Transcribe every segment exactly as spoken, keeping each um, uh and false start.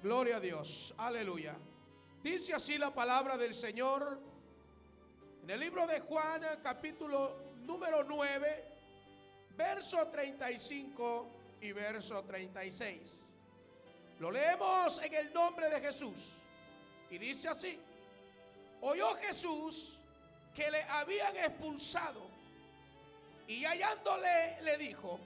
Gloria a Dios, aleluya. Dice así la palabra del Señor en el libro de Juan, capítulo número nueve, verso treinta y cinco y verso treinta y seis. Lo leemos en el nombre de Jesús y dice así: oyó Jesús que le habían expulsado y hallándole le dijo: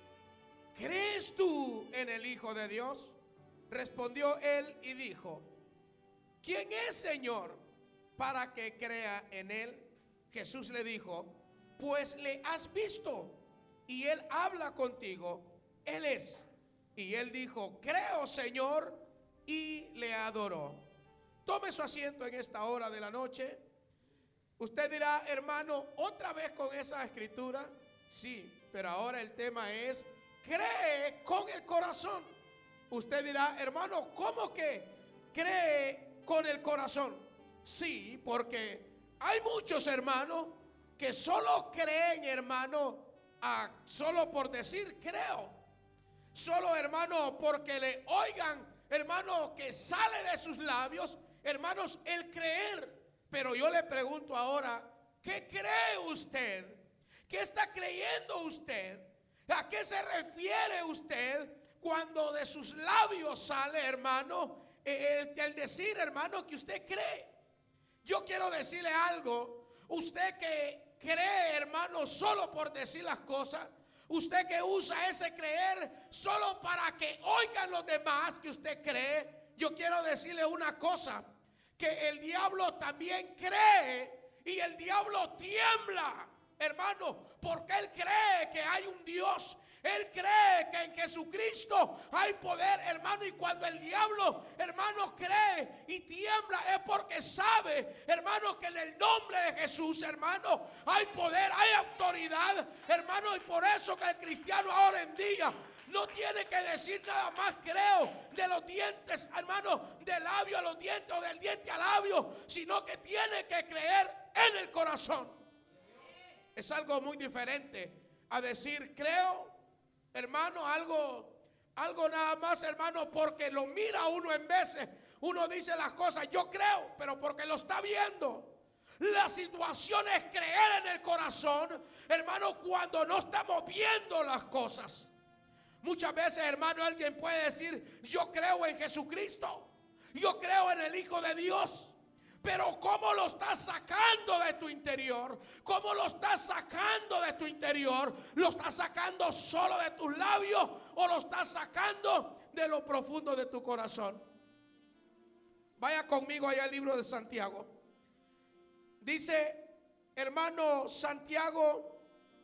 ¿crees tú en el Hijo de Dios? Respondió él y dijo: ¿quién es, Señor, para que crea en él? Jesús le dijo: pues le has visto y él habla contigo, él es. Y él dijo: creo, Señor, y le adoró. Tome su asiento en esta hora de la noche. Usted dirá: hermano, ¿otra vez con esa escritura? Sí, pero ahora el tema es: cree con el corazón. Usted dirá: hermano, ¿cómo que cree con el corazón? Sí, porque hay muchos hermanos que solo creen, hermano, a, solo por decir creo. Solo, hermano, porque le oigan, hermano, que sale de sus labios, hermanos, el creer. Pero yo le pregunto ahora: ¿qué cree usted? ¿Qué está creyendo usted? ¿A qué se refiere usted cuando de sus labios sale, hermano, el, el decir, hermano, que usted cree? Yo quiero decirle algo. Usted que cree, hermano, solo por decir las cosas, usted que usa ese creer solo para que oigan los demás que usted cree, yo quiero decirle una cosa: que el diablo también cree y el diablo tiembla, hermano, porque él cree que hay un Dios. Él cree que en Jesucristo hay poder, hermano, y cuando el diablo, hermano, cree y tiembla es porque sabe, hermano, que en el nombre de Jesús, hermano, hay poder, hay autoridad, hermano, y por eso que el cristiano ahora en día no tiene que decir nada más creo de los dientes, hermano, del labio a los dientes o del diente al labio, sino que tiene que creer en el corazón. Es algo muy diferente a decir creo, hermano, algo, algo nada más, hermano, porque lo mira uno en veces. Uno dice las cosas, yo creo, pero porque lo está viendo. La situación es creer en el corazón, hermano, cuando no estamos viendo las cosas. Muchas veces, hermano, alguien puede decir: yo creo en Jesucristo, yo creo en el Hijo de Dios. Pero ¿cómo lo estás sacando de tu interior? ¿Cómo lo estás sacando de tu interior? ¿Lo estás sacando solo de tus labios o lo estás sacando de lo profundo de tu corazón? Vaya conmigo allá al libro de Santiago. Dice, hermano, Santiago,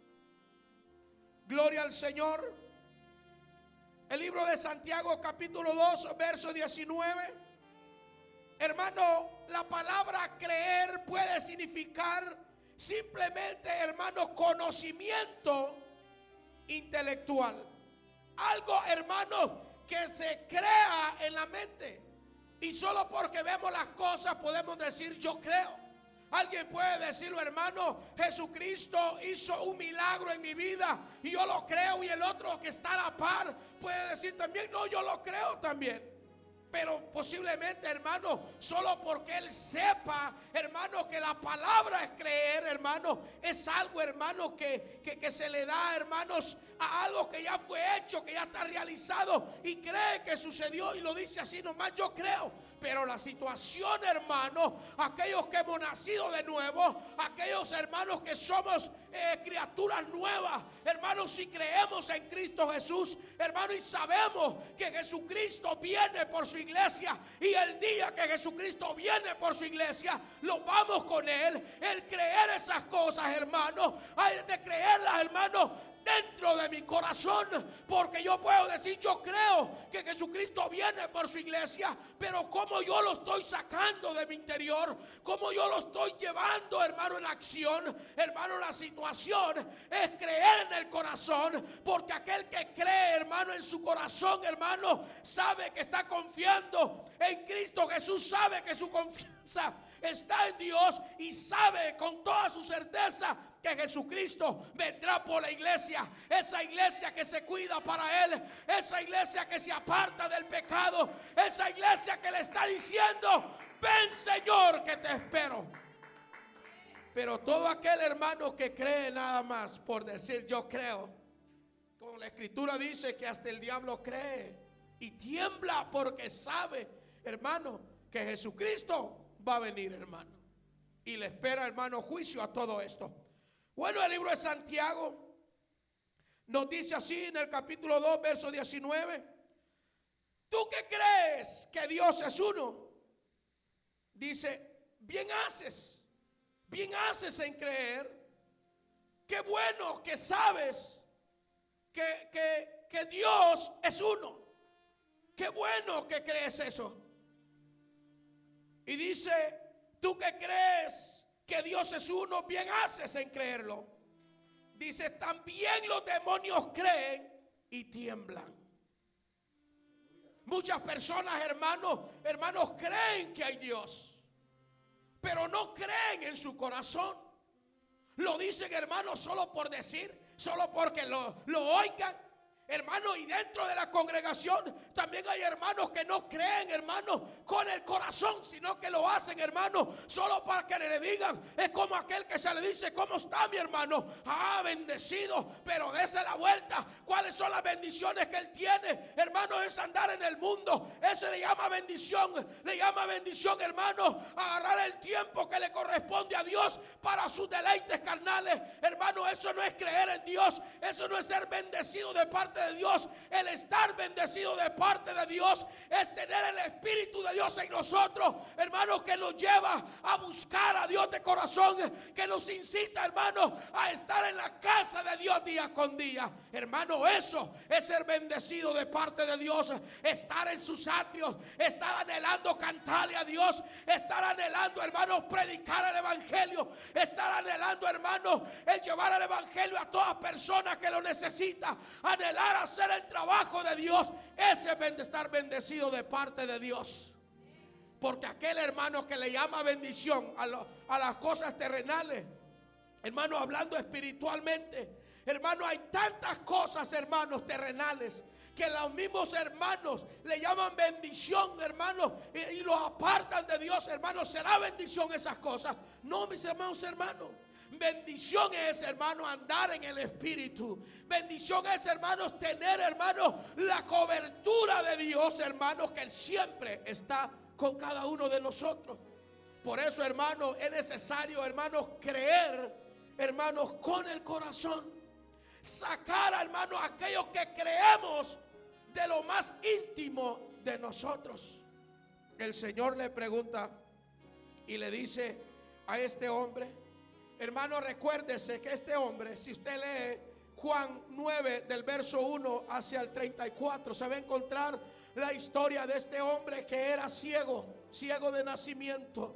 gloria al Señor. El libro de Santiago, capítulo dos, verso diecinueve. Hermano, la palabra creer puede significar simplemente, hermano, conocimiento intelectual. Algo, hermano, que se crea en la mente. Y solo porque vemos las cosas podemos decir yo creo. Alguien puede decirlo, hermano, Jesucristo hizo un milagro en mi vida y yo lo creo. Y el otro que está a la par puede decir también, no, yo lo creo también. Pero posiblemente, hermano, solo porque él sepa, hermano, que la palabra es creer, hermano, es algo, hermano, que, que, que se le da, hermanos, a algo que ya fue hecho, que ya está realizado y cree que sucedió y lo dice así nomás, yo creo. Pero la situación, hermano, aquellos que hemos nacido de nuevo, aquellos hermanos que somos eh, criaturas nuevas, hermanos, si creemos en Cristo Jesús, hermano, y sabemos que Jesucristo viene por su iglesia, y el día que Jesucristo viene por su iglesia, lo vamos con él. El creer esas cosas, hermano, hay de creerlas, hermano, dentro de mi corazón, porque yo puedo decir yo creo que Jesucristo viene por su iglesia, pero como yo lo estoy sacando de mi interior, como yo lo estoy llevando, hermano, en acción, hermano, la situación es creer en el corazón, porque aquel que cree, hermano, en su corazón, hermano, sabe que está confiando en Cristo Jesús, sabe que su confianza está en Dios y sabe con toda su certeza que Jesucristo vendrá por la iglesia, esa iglesia que se cuida para Él, esa iglesia que se aparta del pecado, esa iglesia que le está diciendo: ven, Señor, que te espero. Pero todo aquel hermano que cree nada más por decir yo creo, como la escritura dice que hasta el diablo cree y tiembla porque sabe, hermano, que Jesucristo va a venir, hermano, y le espera, hermano, juicio a todo esto. Bueno, el libro de Santiago nos dice así en el capítulo dos, verso diecinueve: ¿tú que crees que Dios es uno? Dice, bien haces. Bien haces en creer. Qué bueno que sabes que, que, que Dios es uno. Qué bueno que crees eso. Y dice, tú que crees que Dios es uno, bien haces en creerlo. Dice, también los demonios creen y tiemblan. Muchas personas, hermanos, hermanos, creen que hay Dios, pero no creen en su corazón. Lo dicen, hermanos, solo por decir, solo porque lo, lo oigan. Hermano, y dentro de la congregación también hay hermanos que no creen, hermanos, con el corazón, sino que lo hacen, hermano, solo para que le digan. Es como aquel que se le dice, ¿cómo está, mi hermano? Ah, bendecido, pero dése la vuelta. ¿Cuáles son las bendiciones que él tiene? Hermano, es andar en el mundo. Eso le llama bendición. Le llama bendición, hermano, agarrar el tiempo que le corresponde a Dios para sus deleites carnales. Hermano, eso no es creer en Dios. Eso no es ser bendecido de parte de Dios. El estar bendecido de parte de Dios es tener el Espíritu de Dios en nosotros, hermanos, que nos lleva a buscar a Dios de corazón, que nos incita, hermanos, a estar en la casa de Dios día con día. Hermano, eso es ser bendecido de parte de Dios, estar en sus atrios, estar anhelando cantarle a Dios, estar anhelando, hermanos, predicar el evangelio, estar anhelando, hermanos, el llevar el evangelio a todas personas que lo necesitan, anhelar hacer el trabajo de Dios. Ese es estar bendecido de parte de Dios. Porque aquel hermano que le llama bendición a, lo, a las cosas terrenales, hermano, hablando espiritualmente, hermano, hay tantas cosas, hermanos, terrenales, que los mismos hermanos le llaman bendición, hermanos, y, y los apartan de Dios. Hermanos, ¿será bendición esas cosas? No, mis hermanos, hermanos. Bendición es, hermano, andar en el Espíritu. Bendición es, hermanos, tener, hermanos, la cobertura de Dios, hermanos, que Él siempre está con cada uno de nosotros. Por eso, hermanos, es necesario, hermanos, creer, hermanos, con el corazón. Sacar, hermanos, aquellos que creemos de lo más íntimo de nosotros. El Señor le pregunta y le dice a este hombre, hermano, recuérdese que este hombre, si usted lee Juan nueve del verso uno hacia el treinta y cuatro, se va a encontrar la historia de este hombre que era ciego, ciego de nacimiento.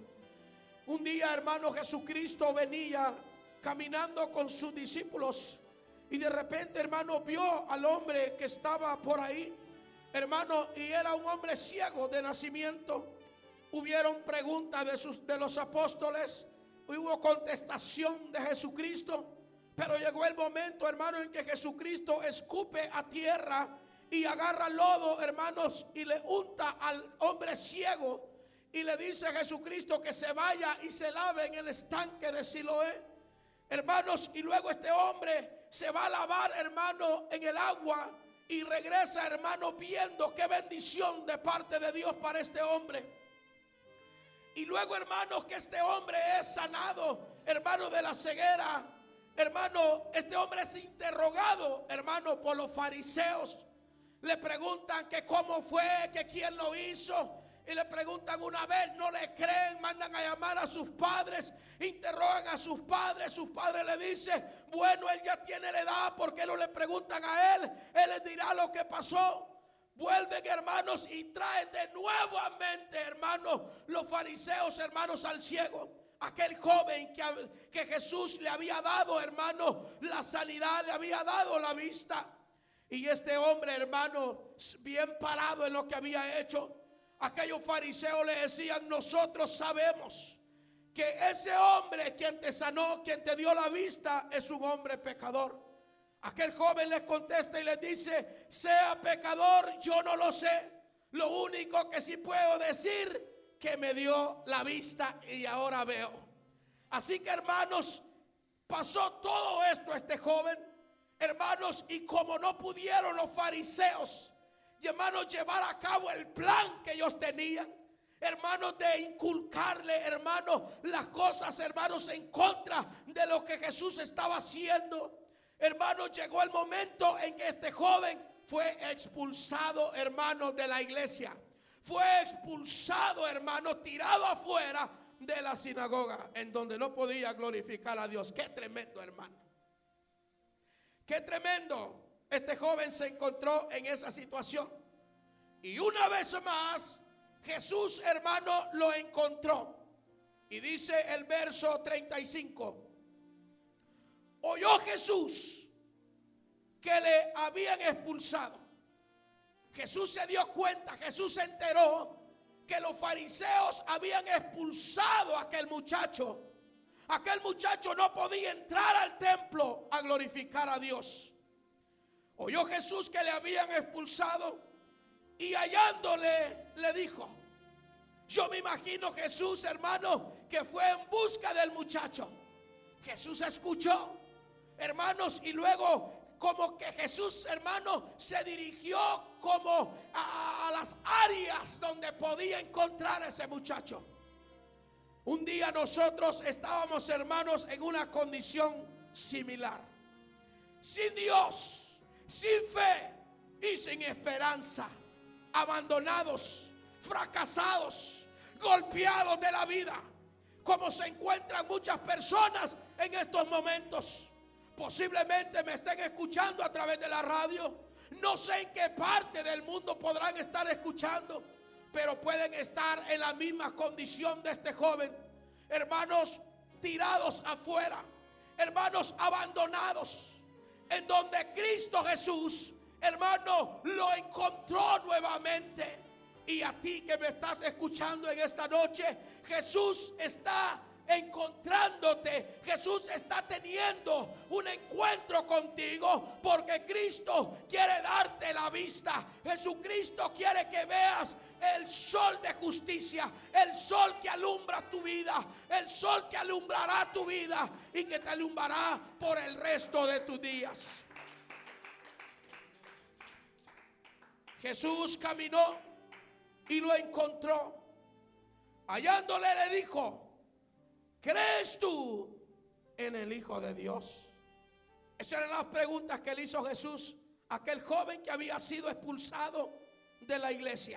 Un día, hermano, Jesucristo venía caminando con sus discípulos y de repente, hermano, vio al hombre que estaba por ahí, hermano, y era un hombre ciego de nacimiento. Hubieron preguntas de, sus, de los apóstoles. Hubo contestación de Jesucristo, pero llegó el momento, hermano, en que Jesucristo escupe a tierra y agarra lodo, hermanos, y le unta al hombre ciego y le dice a Jesucristo que se vaya y se lave en el estanque de Siloé, hermanos, y luego este hombre se va a lavar, hermano, en el agua y regresa, hermano, viendo qué bendición de parte de Dios para este hombre. Y luego, hermanos, que este hombre es sanado, hermano, de la ceguera. Hermano, este hombre es interrogado, hermano, por los fariseos. Le preguntan que cómo fue, que quién lo hizo. Y le preguntan una vez, no le creen, mandan a llamar a sus padres, interrogan a sus padres. Sus padres le dicen, bueno, él ya tiene la edad, ¿por qué no le preguntan a él? Él les dirá lo que pasó. Vuelven, hermanos, y traen de nuevamente, hermanos, los fariseos, hermanos, al ciego. Aquel joven que, que Jesús le había dado, hermanos, la sanidad, le había dado la vista. Y este hombre, hermano, bien parado en lo que había hecho, aquellos fariseos le decían, nosotros sabemos que ese hombre quien te sanó, quien te dio la vista, es un hombre pecador. Aquel joven les contesta y les dice: sea pecador, yo no lo sé. Lo único que sí puedo decir, que me dio la vista y ahora veo. Así que, hermanos, pasó todo esto a este joven, hermanos, y como no pudieron los fariseos, hermanos, llevar a cabo el plan que ellos tenían, hermanos, de inculcarle, hermanos, las cosas, hermanos, en contra de lo que Jesús estaba haciendo, hermanos, llegó el momento en que este joven fue expulsado, hermanos, de la iglesia. Fue expulsado, hermanos, tirado afuera de la sinagoga, en donde no podía glorificar a Dios. Qué tremendo, hermano. Qué tremendo. Este joven se encontró en esa situación. Y una vez más, Jesús, hermano, lo encontró. Y dice el verso treinta y cinco. Oyó Jesús que le habían expulsado. Jesús se dio cuenta, Jesús se enteró que los fariseos habían expulsado a aquel muchacho. Aquel muchacho no podía entrar al templo a glorificar a Dios. Oyó Jesús que le habían expulsado y hallándole le dijo. Yo me imagino Jesús, hermano, que fue en busca del muchacho. Jesús escuchó, hermanos, y luego como que Jesús, hermano, se dirigió como a, a las áreas donde podía encontrar a ese muchacho. Un día nosotros estábamos, hermanos, en una condición similar. Sin Dios, sin fe y sin esperanza. Abandonados, fracasados, golpeados de la vida. Como se encuentran muchas personas en estos momentos. Posiblemente me estén escuchando a través de la radio. No sé en qué parte del mundo podrán estar escuchando, pero pueden estar en la misma condición de este joven. Hermanos, tirados afuera. Hermanos, abandonados. En donde Cristo Jesús, hermano, lo encontró nuevamente. Y a ti que me estás escuchando en esta noche, Jesús está encontrándote. Jesús está teniendo un encuentro contigo, porque Cristo quiere darte la vista. Jesucristo quiere que veas el sol de justicia, el sol que alumbra tu vida, el sol que alumbrará tu vida y que te alumbrará por el resto de tus días. Jesús caminó y lo encontró. Hallándole le dijo: ¿crees tú en el Hijo de Dios? Esas eran las preguntas que le hizo Jesús a aquel joven que había sido expulsado de la iglesia.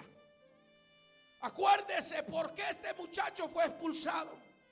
Acuérdese por qué este muchacho fue expulsado.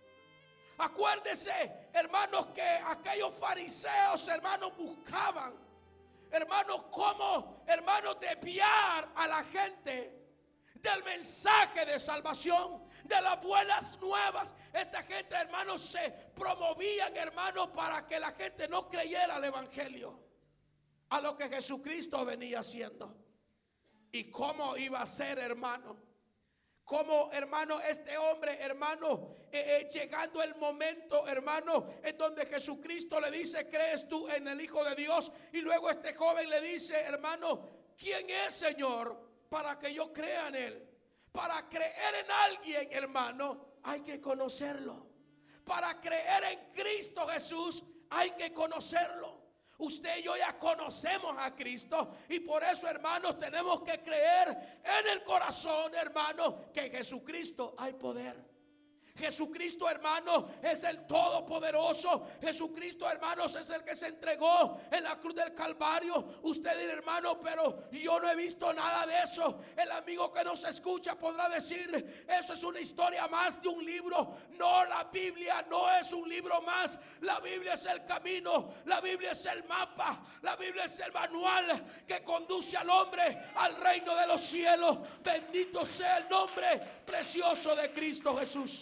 Acuérdese, hermanos, que aquellos fariseos, hermanos, buscaban, hermanos, cómo, hermanos, desviar a la gente del mensaje de salvación, de las buenas nuevas. Esta gente, hermanos, se promovían, hermanos, para que la gente no creyera al evangelio, a lo que Jesucristo venía haciendo. ¿Y cómo iba a ser, hermano? Como, hermano, este hombre, hermano, eh, eh, llegando el momento, hermano, en donde Jesucristo le dice: ¿crees tú en el Hijo de Dios? Y luego este joven le dice: hermano, ¿quién es, Señor, para que yo crea en Él? Para creer en alguien, hermano, hay que conocerlo. Para creer en Cristo Jesús hay que conocerlo. Usted y yo ya conocemos a Cristo, y por eso, hermanos, tenemos que creer en el corazón, hermano, que en Jesucristo hay poder. Jesucristo, hermanos, es el Todopoderoso. Jesucristo, hermanos, es el que se entregó en la cruz del Calvario. Usted dirá: hermano, pero yo no he visto nada de eso. El amigo que nos escucha podrá decir: eso es una historia más de un libro. No, la Biblia no es un libro más. La Biblia es el camino. La Biblia es el mapa. La Biblia es el manual que conduce al hombre al reino de los cielos. Bendito sea el nombre precioso de Cristo Jesús.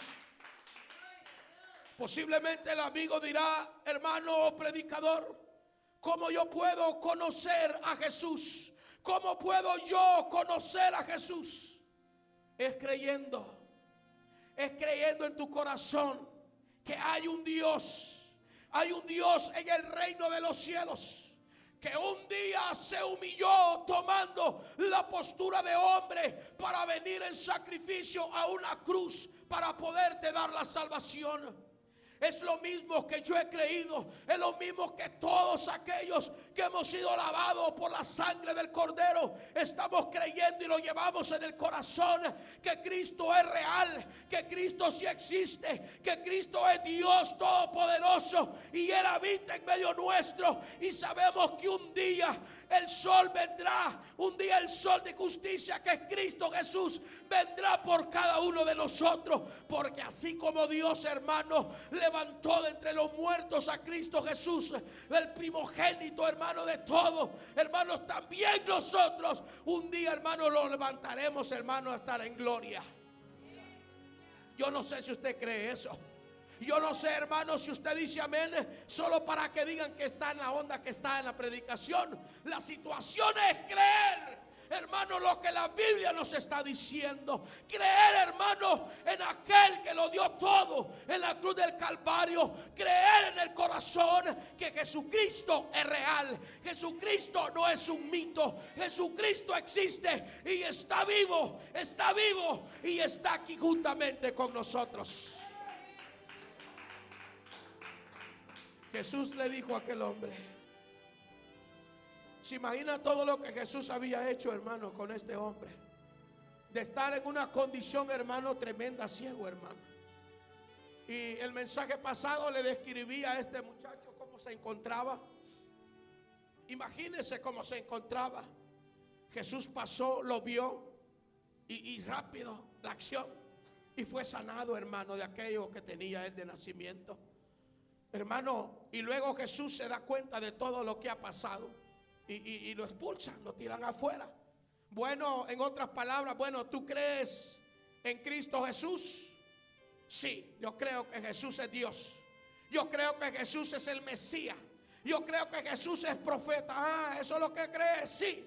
Posiblemente el amigo dirá: hermano o predicador, ¿cómo yo puedo conocer a Jesús? ¿Cómo puedo yo conocer a Jesús? Es creyendo, es creyendo en tu corazón que hay un Dios, hay un Dios en el reino de los cielos, que un día se humilló tomando la postura de hombre para venir en sacrificio a una cruz para poderte dar la salvación. Es lo mismo que yo he creído, es lo mismo que todos aquellos que hemos sido lavados por la sangre del Cordero estamos creyendo y lo llevamos en el corazón, que Cristo es real, que Cristo sí existe, que Cristo es Dios todopoderoso y Él habita en medio nuestro, y sabemos que un día el sol vendrá, un día el sol de justicia, que es Cristo Jesús, vendrá por cada uno de nosotros, porque así como Dios, hermano, levantó de entre los muertos a Cristo Jesús, el primogénito, hermano, de todo, hermanos, también nosotros un día, hermano, lo levantaremos, hermano, a estar en gloria. Yo no sé si usted cree eso. Yo no sé, hermano, si usted dice amén solo para que digan que está en la onda, que está en la predicación. La situación es creer, hermano, lo que la Biblia nos está diciendo. Creer, hermano, en aquel que lo dio todo en la cruz del Calvario. Creer en el corazón que Jesucristo es real. Jesucristo no es un mito. Jesucristo existe y está vivo, está vivo y está aquí juntamente con nosotros. Jesús le dijo a aquel hombre, se imagina todo lo que Jesús había hecho, hermano, con este hombre, de estar en una condición, hermano, tremenda, ciego, hermano. Y el mensaje pasado le describía a este muchacho cómo se encontraba. Imagínese cómo se encontraba. Jesús pasó, lo vio y, y rápido la acción, y fue sanado, hermano, de aquello que tenía él de nacimiento. Hermano, y luego Jesús se da cuenta de todo lo que ha pasado y, y, y lo expulsan, lo tiran afuera. Bueno, en otras palabras, bueno, ¿tú crees en Cristo Jesús? Sí, yo creo que Jesús es Dios. Yo creo que Jesús es el Mesías. Yo creo que Jesús es profeta. Ah, ¿eso es lo que crees? Sí.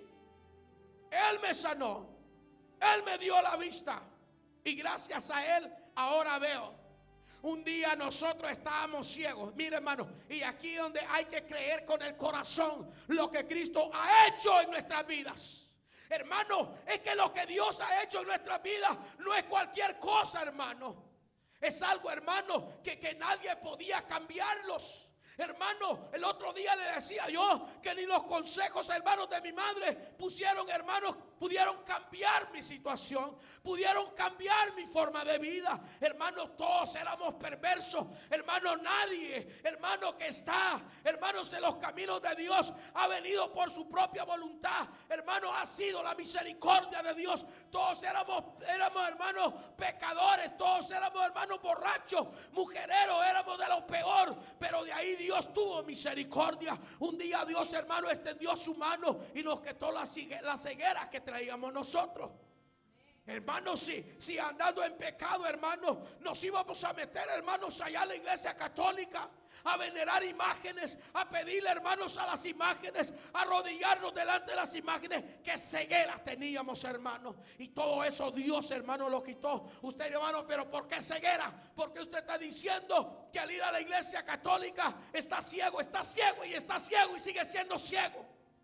Él me sanó. Él me dio la vista. Y gracias a Él ahora veo. Un día nosotros estábamos ciegos. Mire, hermano, y aquí donde hay que creer con el corazón lo que Cristo ha hecho en nuestras vidas. Hermano, es que lo que Dios ha hecho en nuestras vidas no es cualquier cosa, hermano. Es algo, hermano, que, que nadie podía cambiarlos. Hermano, el otro día le decía yo que ni los consejos, hermanos, de mi madre pusieron, hermanos, pudieron cambiar mi situación, pudieron cambiar mi forma de vida. Hermanos, todos éramos perversos. Hermanos, nadie, hermano, que está, hermanos, en los caminos de Dios ha venido por su propia voluntad. Hermanos, ha sido la misericordia de Dios. Todos éramos, éramos, hermanos, pecadores. Todos éramos, hermanos, borrachos, mujereros. Éramos de lo peor, pero de ahí Dios Dios tuvo misericordia. Un día Dios, hermano, extendió su mano y nos quitó la ceguera que traíamos nosotros. Hermanos, si, si andando en pecado, hermanos, nos íbamos a meter, hermanos, allá a la iglesia católica, a venerar imágenes, a pedirle, hermanos, a las imágenes, a arrodillarnos delante de las imágenes. Qué ceguera teníamos, hermanos. Y todo eso Dios, hermano, lo quitó. Usted, hermano, pero ¿por qué ceguera? Porque usted está diciendo que al ir a la iglesia católica está ciego, está ciego y está ciego y sigue siendo ciego.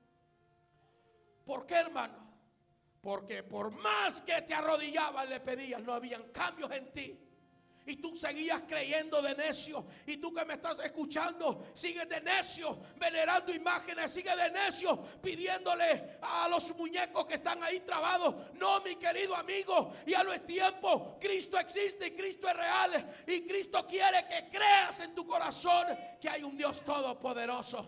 ¿Por qué, hermano? Porque por más que te arrodillaban, le pedías, no habían cambios en ti. Y tú seguías creyendo de necio. Y tú que me estás escuchando, sigues de necio, venerando imágenes, sigues de necio, pidiéndole a los muñecos que están ahí trabados. No, mi querido amigo, ya no es tiempo. Cristo existe y Cristo es real. Y Cristo quiere que creas en tu corazón que hay un Dios todopoderoso.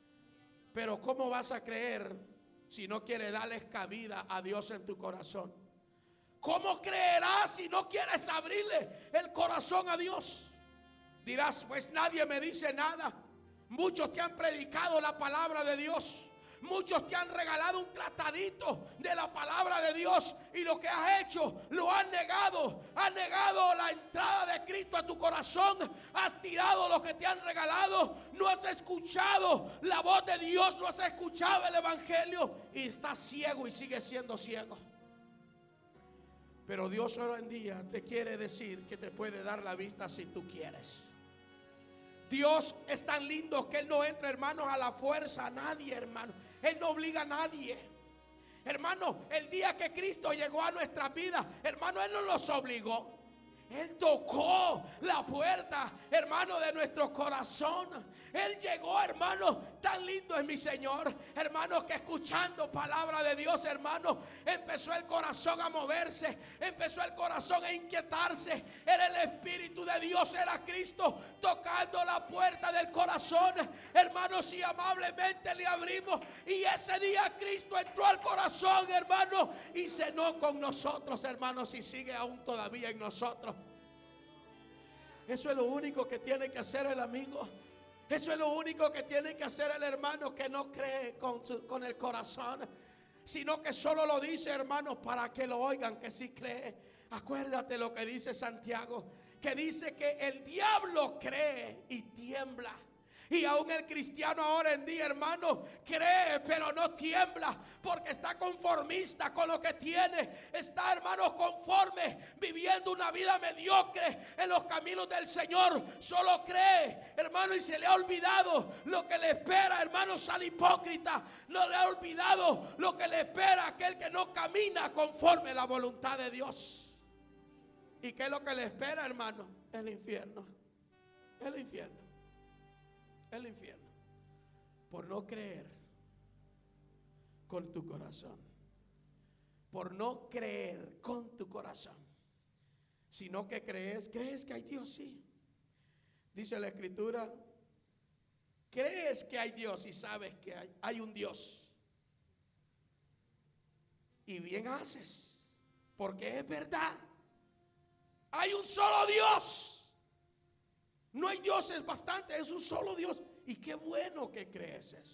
Pero ¿cómo vas a creer si no quieres darles cabida a Dios en tu corazón? ¿Cómo creerás si no quieres abrirle el corazón a Dios? Dirás, pues nadie me dice nada. Muchos te han predicado la palabra de Dios. Muchos te han regalado un tratadito de la palabra de Dios y lo que has hecho lo has negado. Has negado la entrada de Cristo a tu corazón. Has tirado lo que te han regalado. No has escuchado la voz de Dios. No has escuchado el evangelio y estás ciego y sigues siendo ciego. Pero Dios hoy en día te quiere decir que te puede dar la vista si tú quieres. Dios es tan lindo que Él no entra, hermanos, a la fuerza a nadie, hermano. Él no obliga a nadie. Hermano, el día que Cristo llegó a nuestras vidas, hermano, Él no los obligó. Él tocó la puerta, hermano, de nuestro corazón. Él llegó, hermano, tan lindo es mi Señor, hermano, que escuchando palabra de Dios, hermano, empezó el corazón a moverse, empezó el corazón a inquietarse. Era el Espíritu de Dios, era Cristo tocando la puerta del corazón, hermanos, y amablemente le abrimos. Y ese día Cristo entró al corazón, hermano, y cenó con nosotros, hermanos, y sigue aún todavía en nosotros. Eso es lo único que tiene que hacer el amigo. Eso es lo único que tiene que hacer el hermano que no cree con, su, con el corazón, sino que solo lo dice, hermanos, para que lo oigan, que sí cree. Acuérdate lo que dice Santiago, que dice que el diablo cree y tiembla. Y aún el cristiano ahora en día, hermano, cree pero no tiembla, porque está conformista con lo que tiene. Está, hermano, conforme, viviendo una vida mediocre en los caminos del Señor. Solo cree, hermano, y se le ha olvidado lo que le espera, hermano, al hipócrita. No le ha olvidado lo que le espera a aquel que no camina conforme a la voluntad de Dios. ¿Y qué es lo que le espera, hermano? El infierno. El infierno. El infierno, por no creer con tu corazón, por no creer con tu corazón, sino que crees, crees que hay Dios, sí. Dice la Escritura, crees que hay Dios y sabes que hay, hay un Dios. Y bien haces, porque es verdad, hay un solo Dios. No hay dioses bastante, es un solo Dios. Y qué bueno que crees eso.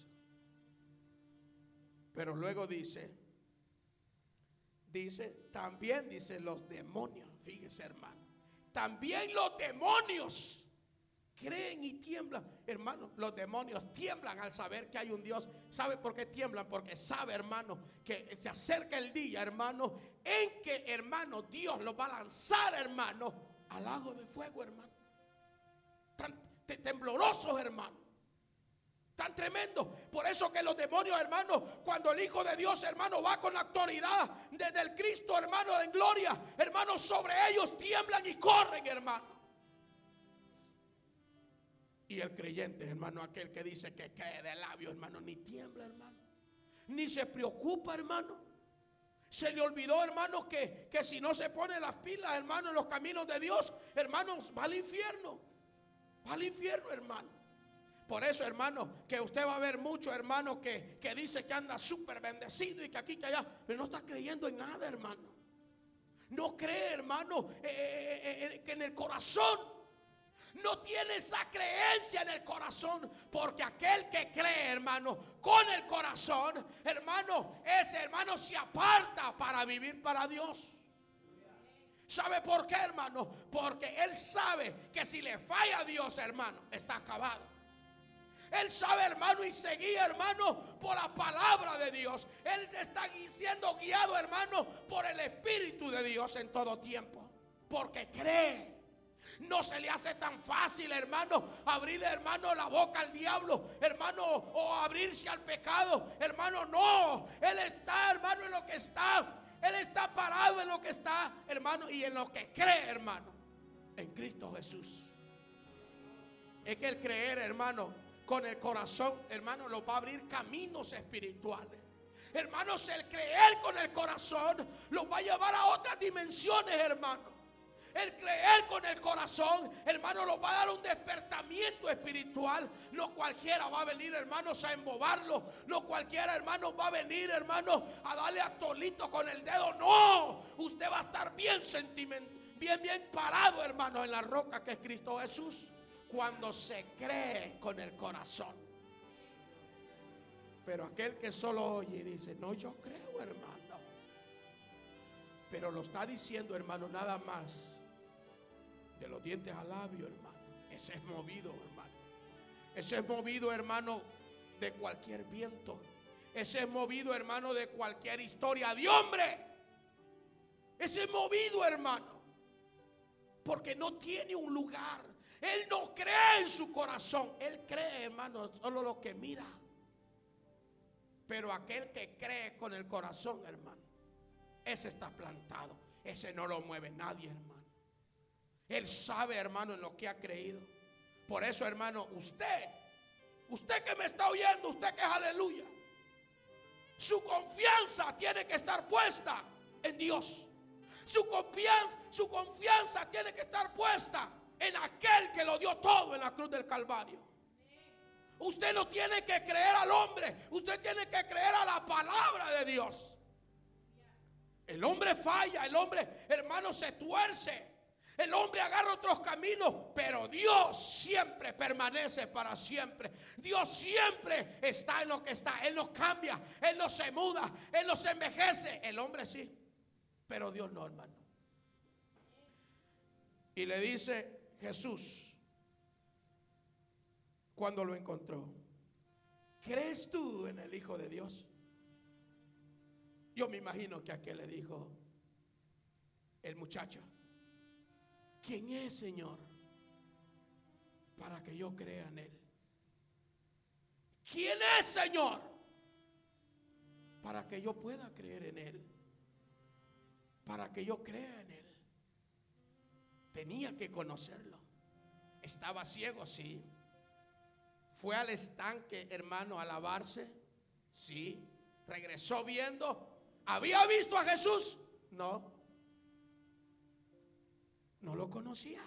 Pero luego dice, dice, también dice los demonios, fíjese, hermano, también los demonios creen y tiemblan. Hermano, los demonios tiemblan al saber que hay un Dios. ¿Sabe por qué tiemblan? Porque sabe, hermano, que se acerca el día, hermano, en que, hermano, Dios los va a lanzar, hermano, al lago de fuego, hermano. Tan temblorosos, hermano, tan tremendo. Por eso que los demonios, hermano, cuando el Hijo de Dios, hermano, va con la autoridad desde el Cristo, hermano, en gloria, hermano, sobre ellos tiemblan y corren, hermano. Y el creyente, hermano, aquel que dice que cree de labio, hermano, ni tiembla, hermano, ni se preocupa, hermano. Se le olvidó, hermano, que, que si no se pone las pilas, hermano, en los caminos de Dios, hermanos, va al infierno. Va al infierno, hermano. Por eso, hermano, que usted va a ver mucho, hermano, que, que dice que anda súper bendecido y que aquí, que allá, pero no está creyendo en nada, hermano. No cree, hermano, eh, eh, eh, que en el corazón no tiene esa creencia en el corazón, porque aquel que cree, hermano, con el corazón, hermano, ese hermano se aparta para vivir para Dios. ¿Sabe por qué, hermano? Porque él sabe que si le falla a Dios, hermano, está acabado. Él sabe, hermano, y se guía, hermano, por la palabra de Dios. Él está siendo guiado, hermano, por el Espíritu de Dios en todo tiempo. Porque cree. No se le hace tan fácil, hermano, abrirle, hermano, la boca al diablo, hermano, o abrirse al pecado. Hermano, no. Él está, hermano, en lo que está. Él está parado en lo que está, hermano, y en lo que cree, hermano, en Cristo Jesús. Es que el creer, hermano, con el corazón, hermano, lo va a abrir caminos espirituales. Hermanos, el creer con el corazón lo va a llevar a otras dimensiones, hermano. El creer con el corazón, hermano, lo va a dar un despertamiento espiritual. No cualquiera va a venir, hermanos, a embobarlo. No cualquiera, hermano, va a venir, hermano, a darle a tolito con el dedo. No, usted va a estar bien sentimental, bien, bien parado, hermano, en la roca que es Cristo Jesús. Cuando se cree con el corazón. Pero aquel que solo oye y dice, no, yo creo, hermano. Pero lo está diciendo, hermano, nada más de los dientes al labio, hermano. Ese es movido, hermano. Ese es movido, hermano, de cualquier viento. Ese es movido, hermano, de cualquier historia de hombre. Ese es movido, hermano, porque no tiene un lugar. Él no cree en su corazón. Él cree, hermano, solo lo que mira. Pero aquel que cree con el corazón, hermano, ese está plantado. Ese no lo mueve nadie, hermano. Él sabe, hermano, en lo que ha creído. Por eso, hermano, usted, usted que me está oyendo, usted que es aleluya, su confianza tiene que estar puesta en Dios. Su confianza, su confianza tiene que estar puesta en aquel que lo dio todo en la cruz del Calvario. Usted no tiene que creer al hombre, usted tiene que creer a la palabra de Dios. El hombre falla, el hombre, hermano, se tuerce. El hombre agarra otros caminos, pero Dios siempre permanece para siempre. Dios siempre está en lo que está. Él no cambia, Él no se muda, Él no se envejece. El hombre sí, pero Dios no, hermano. Y le dice Jesús, cuando lo encontró: ¿crees tú en el Hijo de Dios? Yo me imagino que aquel le dijo, el muchacho: ¿quién es, Señor, para que yo crea en Él? ¿Quién es, Señor, para que yo pueda creer en Él? Para que yo crea en Él. Tenía que conocerlo. Estaba ciego, sí. Fue al estanque, hermano, a lavarse, sí. Regresó viendo. ¿Había visto a Jesús? No. No lo conocía.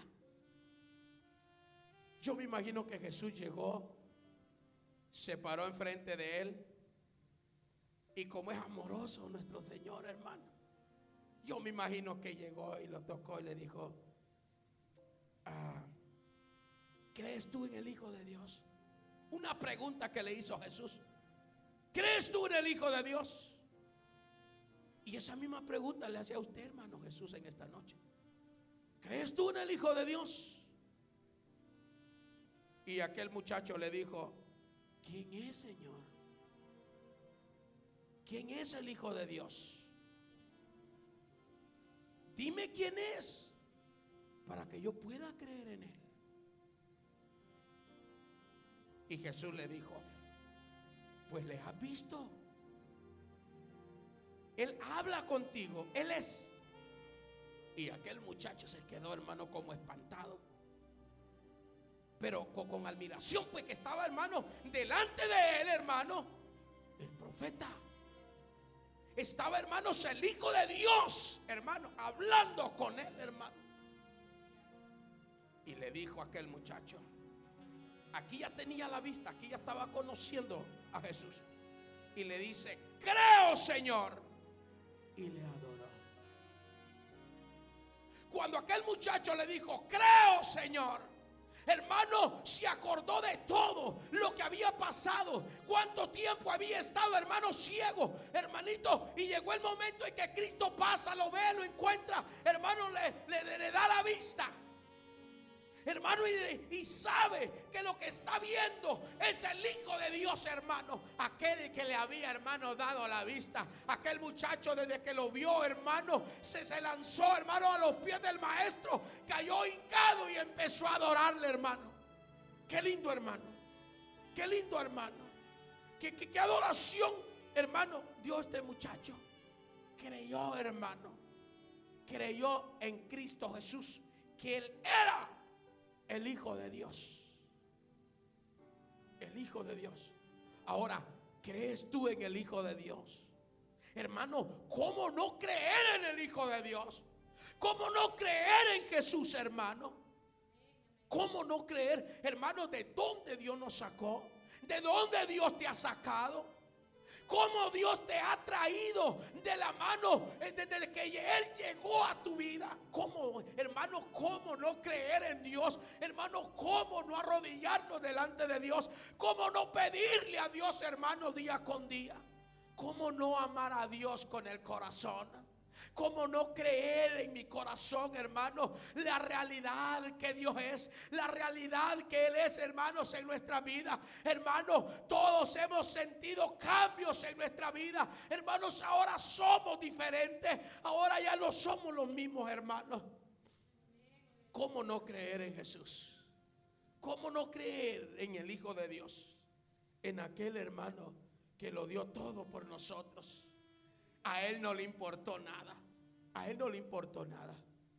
Yo me imagino que Jesús llegó, se paró enfrente de él, y como es amoroso nuestro Señor, hermano, yo me imagino que llegó y lo tocó y le dijo: ah, ¿crees tú en el Hijo de Dios? Una pregunta que le hizo Jesús: ¿crees tú en el Hijo de Dios? Y esa misma pregunta le hace a usted, hermano, Jesús en esta noche. ¿Crees tú en el Hijo de Dios? Y aquel muchacho le dijo: ¿quién es, Señor? ¿Quién es el Hijo de Dios? Dime quién es, para que yo pueda creer en Él. Y Jesús le dijo: pues le has visto. Él habla contigo, Él es. Y aquel muchacho se quedó, hermano, como espantado, pero con, con admiración, pues que estaba, hermano, delante de él, hermano, el profeta. Estaba, hermanos, el Hijo de Dios, hermano, hablando con él, hermano. Y le dijo a aquel muchacho, aquí ya tenía la vista, aquí ya estaba conociendo a Jesús, y le dice: creo, Señor. Y le adoró. Cuando aquel muchacho le dijo: creo, Señor, hermano, se acordó de todo lo que había pasado, cuánto tiempo había estado, hermano, ciego, hermanito, y llegó el momento en que Cristo pasa, lo ve, lo encuentra, hermano, le, le, le da la vista, hermano, y, y sabe que lo que está viendo es el Hijo de Dios, hermano. Aquel que le había, hermano, dado la vista. Aquel muchacho, desde que lo vio, hermano, se, se lanzó, hermano, a los pies del maestro, cayó hincado y empezó a adorarle, hermano. Qué lindo, hermano. Qué lindo, hermano. Qué, qué, qué adoración, hermano, dio este muchacho. Creyó, hermano. Creyó en Cristo Jesús, que Él era el Hijo de Dios. El Hijo de Dios. Ahora, ¿crees tú en el Hijo de Dios? Hermano, ¿cómo no creer en el Hijo de Dios? ¿Cómo no creer en Jesús, hermano? ¿Cómo no creer, hermano, de dónde Dios nos sacó? ¿De dónde Dios te ha sacado? ¿Cómo Dios te ha traído de la mano desde que Él llegó a tu vida? ¿Cómo, hermano, cómo no creer en Dios? Hermano, ¿cómo no arrodillarnos delante de Dios? ¿Cómo no pedirle a Dios, hermano, día con día? ¿Cómo no amar a Dios con el corazón? ¿Cómo no creer en mi corazón, hermano, la realidad que Dios es, la realidad que Él es, hermanos, en nuestra vida? Hermanos, todos hemos sentido cambios en nuestra vida. Hermanos, ahora somos diferentes. Ahora ya no somos los mismos, hermanos. ¿Cómo no creer en Jesús? ¿Cómo no creer en el Hijo de Dios? En aquel hermano que lo dio todo por nosotros. A él no le importó nada. A él no le importó nada.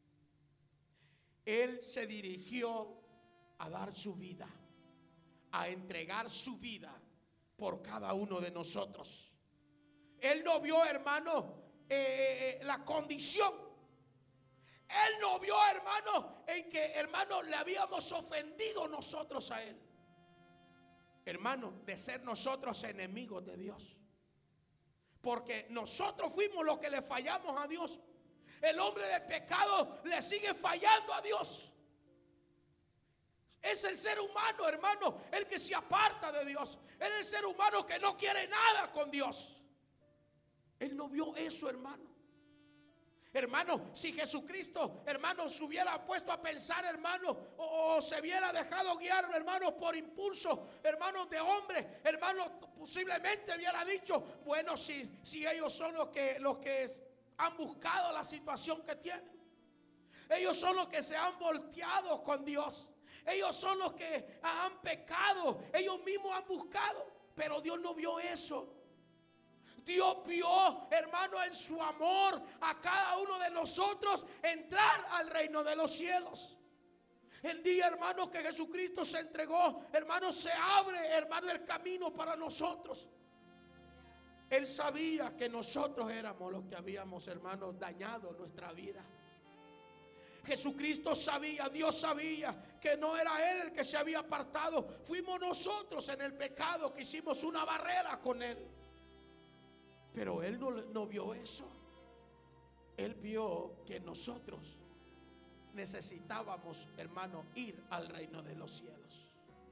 Él se dirigió a dar su vida, a entregar su vida por cada uno de nosotros. Él no vio, hermano, eh, eh, la condición. Él no vio, hermano, en que, hermano, le habíamos ofendido nosotros a él. Hermano, de ser nosotros enemigos de Dios. Porque nosotros fuimos los que le fallamos a Dios. El hombre de pecado le sigue fallando a Dios. Es el ser humano, hermano, el que se aparta de Dios. Es el ser humano que no quiere nada con Dios. Él no vio eso, hermano. Hermano, si Jesucristo, hermano, se hubiera puesto a pensar, hermano, o, o se hubiera dejado guiar, hermano, por impulso, hermano, de hombre, hermano, posiblemente hubiera dicho, bueno, si, si ellos son los que, los que han buscado la situación que tienen. Ellos son los que se han volteado con Dios. Ellos son los que han pecado. Ellos mismos han buscado. Pero Dios no vio eso. Dios vio, hermano, en su amor a cada uno de nosotros entrar al reino de los cielos. El día, hermano, que Jesucristo se entregó, hermano, se abre, hermano, el camino para nosotros. Él sabía que nosotros éramos los que habíamos, hermano, dañado nuestra vida. Jesucristo sabía, Dios sabía que no era Él el que se había apartado. Fuimos nosotros en el pecado que hicimos una barrera con Él. Pero Él no, no vio eso. Él vio que nosotros necesitábamos, hermano, ir al reino de los cielos.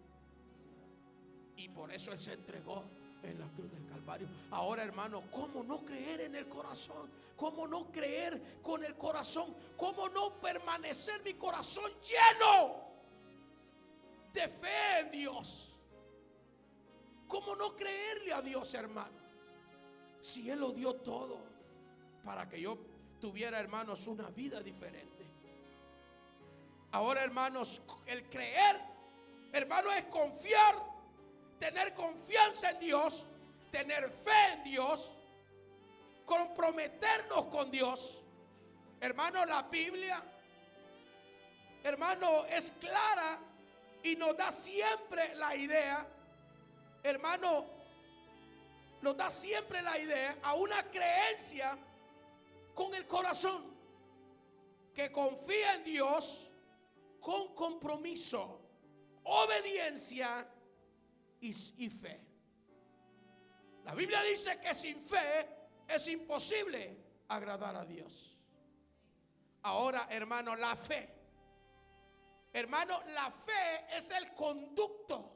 Y por eso Él se entregó en la cruz del Calvario. Ahora, hermano, ¿cómo no creer en el corazón? ¿Cómo no creer con el corazón? ¿Cómo no permanecer mi corazón lleno de fe en Dios? ¿Cómo no creerle a Dios, hermano? Si Él lo dio todo para que yo tuviera, hermanos, una vida diferente. Ahora, hermanos, el creer, hermano, es confiar, tener confianza en Dios, tener fe en Dios, comprometernos con Dios. Hermano, la Biblia, hermano, es clara y nos da siempre la idea, hermano, nos da siempre la idea a una creencia con el corazón que confía en Dios con compromiso, obediencia y, y fe. La Biblia dice que sin fe es imposible agradar a Dios. Ahora, hermano, la fe, hermano, la fe es el conducto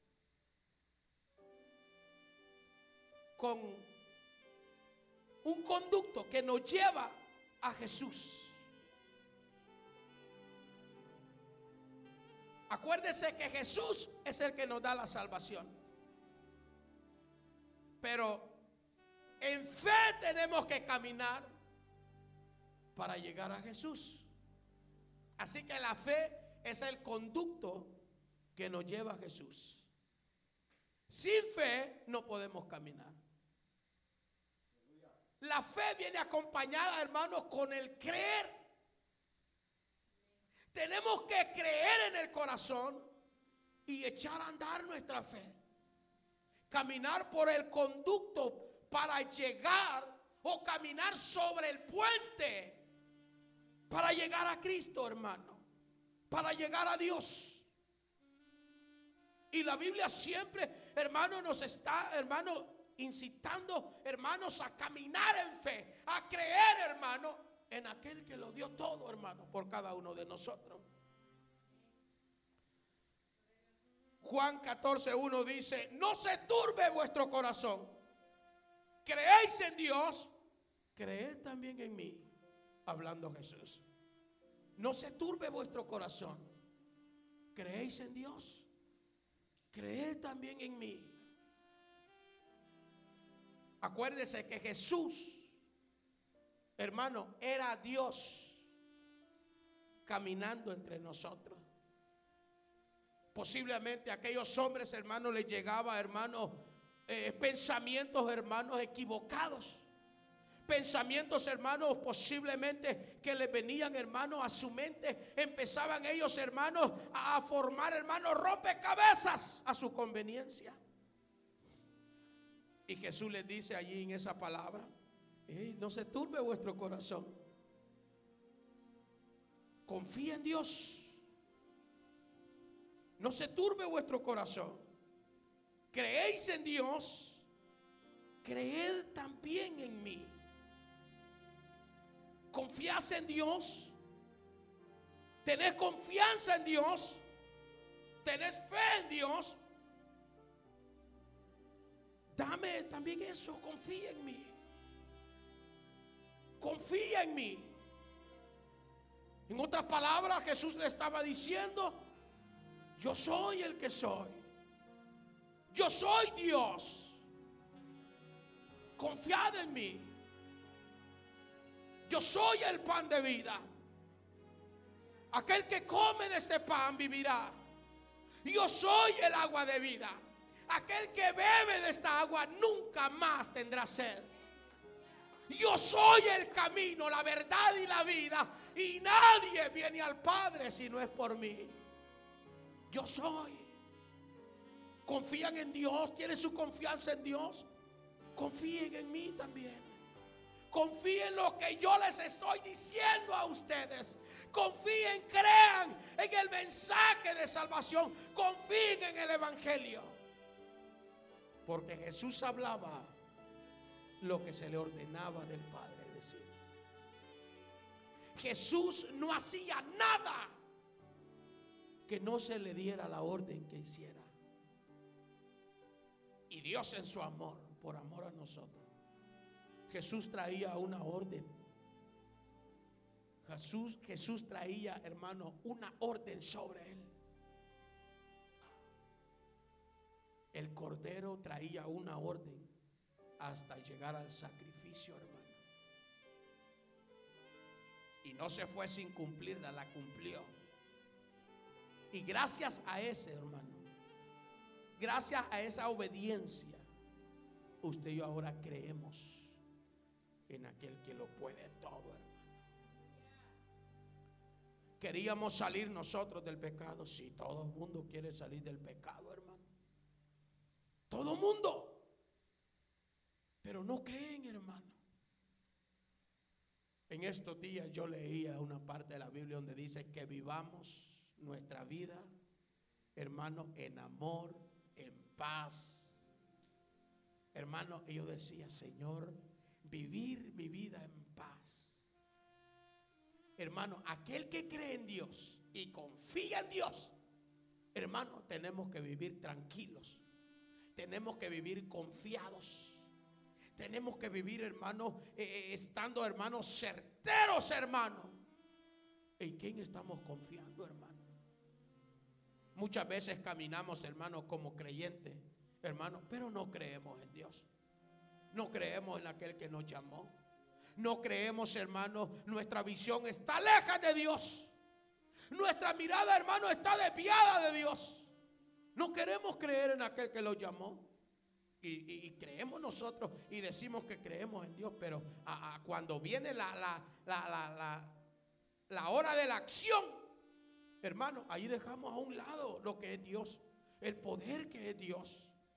con un conducto que nos lleva a Jesús. Acuérdese que Jesús es el que nos da la salvación. Pero en fe tenemos que caminar para llegar a Jesús. Así que la fe es el conducto que nos lleva a Jesús. Sin fe no podemos caminar. La fe viene acompañada, hermanos, con el creer. Tenemos que creer en el corazón y echar a andar nuestra fe. Caminar por el conducto para llegar o caminar sobre el puente para llegar a Cristo, hermano. Para llegar a Dios. Y la Biblia siempre, hermano, nos está, hermano, incitando, hermanos, a caminar en fe, a creer, hermano, en aquel que lo dio todo, hermano, por cada uno de nosotros. Juan catorce uno dice: no se turbe vuestro corazón. Creéis en Dios, creed también en mí. Hablando Jesús. No se turbe vuestro corazón. Creéis en Dios, creed también en mí. Acuérdese que Jesús, hermano, era Dios caminando entre nosotros. Posiblemente a aquellos hombres, hermanos, les llegaba, hermanos, eh, pensamientos, hermanos, equivocados. Pensamientos, hermanos, posiblemente que les venían, hermanos, a su mente. Empezaban ellos, hermanos, a formar, hermanos, rompecabezas a su conveniencia. Y Jesús les dice allí en esa palabra: hey, no se turbe vuestro corazón. Confía en Dios. No se turbe vuestro corazón. Creéis en Dios, creed también en mí. Confías en Dios, tenés confianza en Dios, tenés fe en Dios. Dame también eso, confía en mí. Confía en mí. En otras palabras, Jesús le estaba diciendo: yo soy el que soy. Yo soy Dios. Confiad en mí. Yo soy el pan de vida. Aquel que come de este pan vivirá. Yo soy el agua de vida. Aquel que bebe de esta agua nunca más tendrá sed. Yo soy el camino, la verdad y la vida. Y nadie viene al Padre si no es por mí. Yo soy. ¿Confían en Dios? ¿Tienen su confianza en Dios? Confíen en mí también. Confíen en lo que yo les estoy diciendo a ustedes. Confíen, crean en el mensaje de salvación. Confíen en el Evangelio. Porque Jesús hablaba lo que se le ordenaba del Padre decir. Jesús no hacía nada que no se le diera la orden que hiciera. Y Dios, en su amor, por amor a nosotros, Jesús traía una orden. Jesús, Jesús traía, hermano, una orden sobre él. El Cordero traía una orden hasta llegar al sacrificio, hermano. Y no se fue sin cumplirla, la cumplió. Y gracias a ese, hermano, gracias a esa obediencia, usted y yo ahora creemos en aquel que lo puede todo, hermano. Queríamos salir nosotros del pecado. Sí, todo el mundo quiere salir del pecado, hermano. Todo el mundo. Pero no creen, hermano. En estos días yo leía una parte de la Biblia donde dice que vivamos nuestra vida, hermano, en amor, en paz. Hermano, y yo decía: Señor, vivir mi vida en paz. Hermano, aquel que cree en Dios y confía en Dios, hermano, tenemos que vivir tranquilos. Tenemos que vivir confiados. Tenemos que vivir, hermano, eh, estando, hermanos, certeros, hermano. ¿En quién estamos confiando, hermano? Muchas veces caminamos, hermano, como creyentes, hermano, pero no creemos en Dios. No creemos en aquel que nos llamó. No creemos, hermano, nuestra visión está lejos de Dios. Nuestra mirada, hermano, está desviada de Dios. No queremos creer en aquel que lo llamó. Y, y, y creemos nosotros y decimos que creemos en Dios, pero a, a, cuando viene la, la, la, la, la, la hora de la acción, hermano, ahí dejamos a un lado lo que es Dios, el poder que es Dios.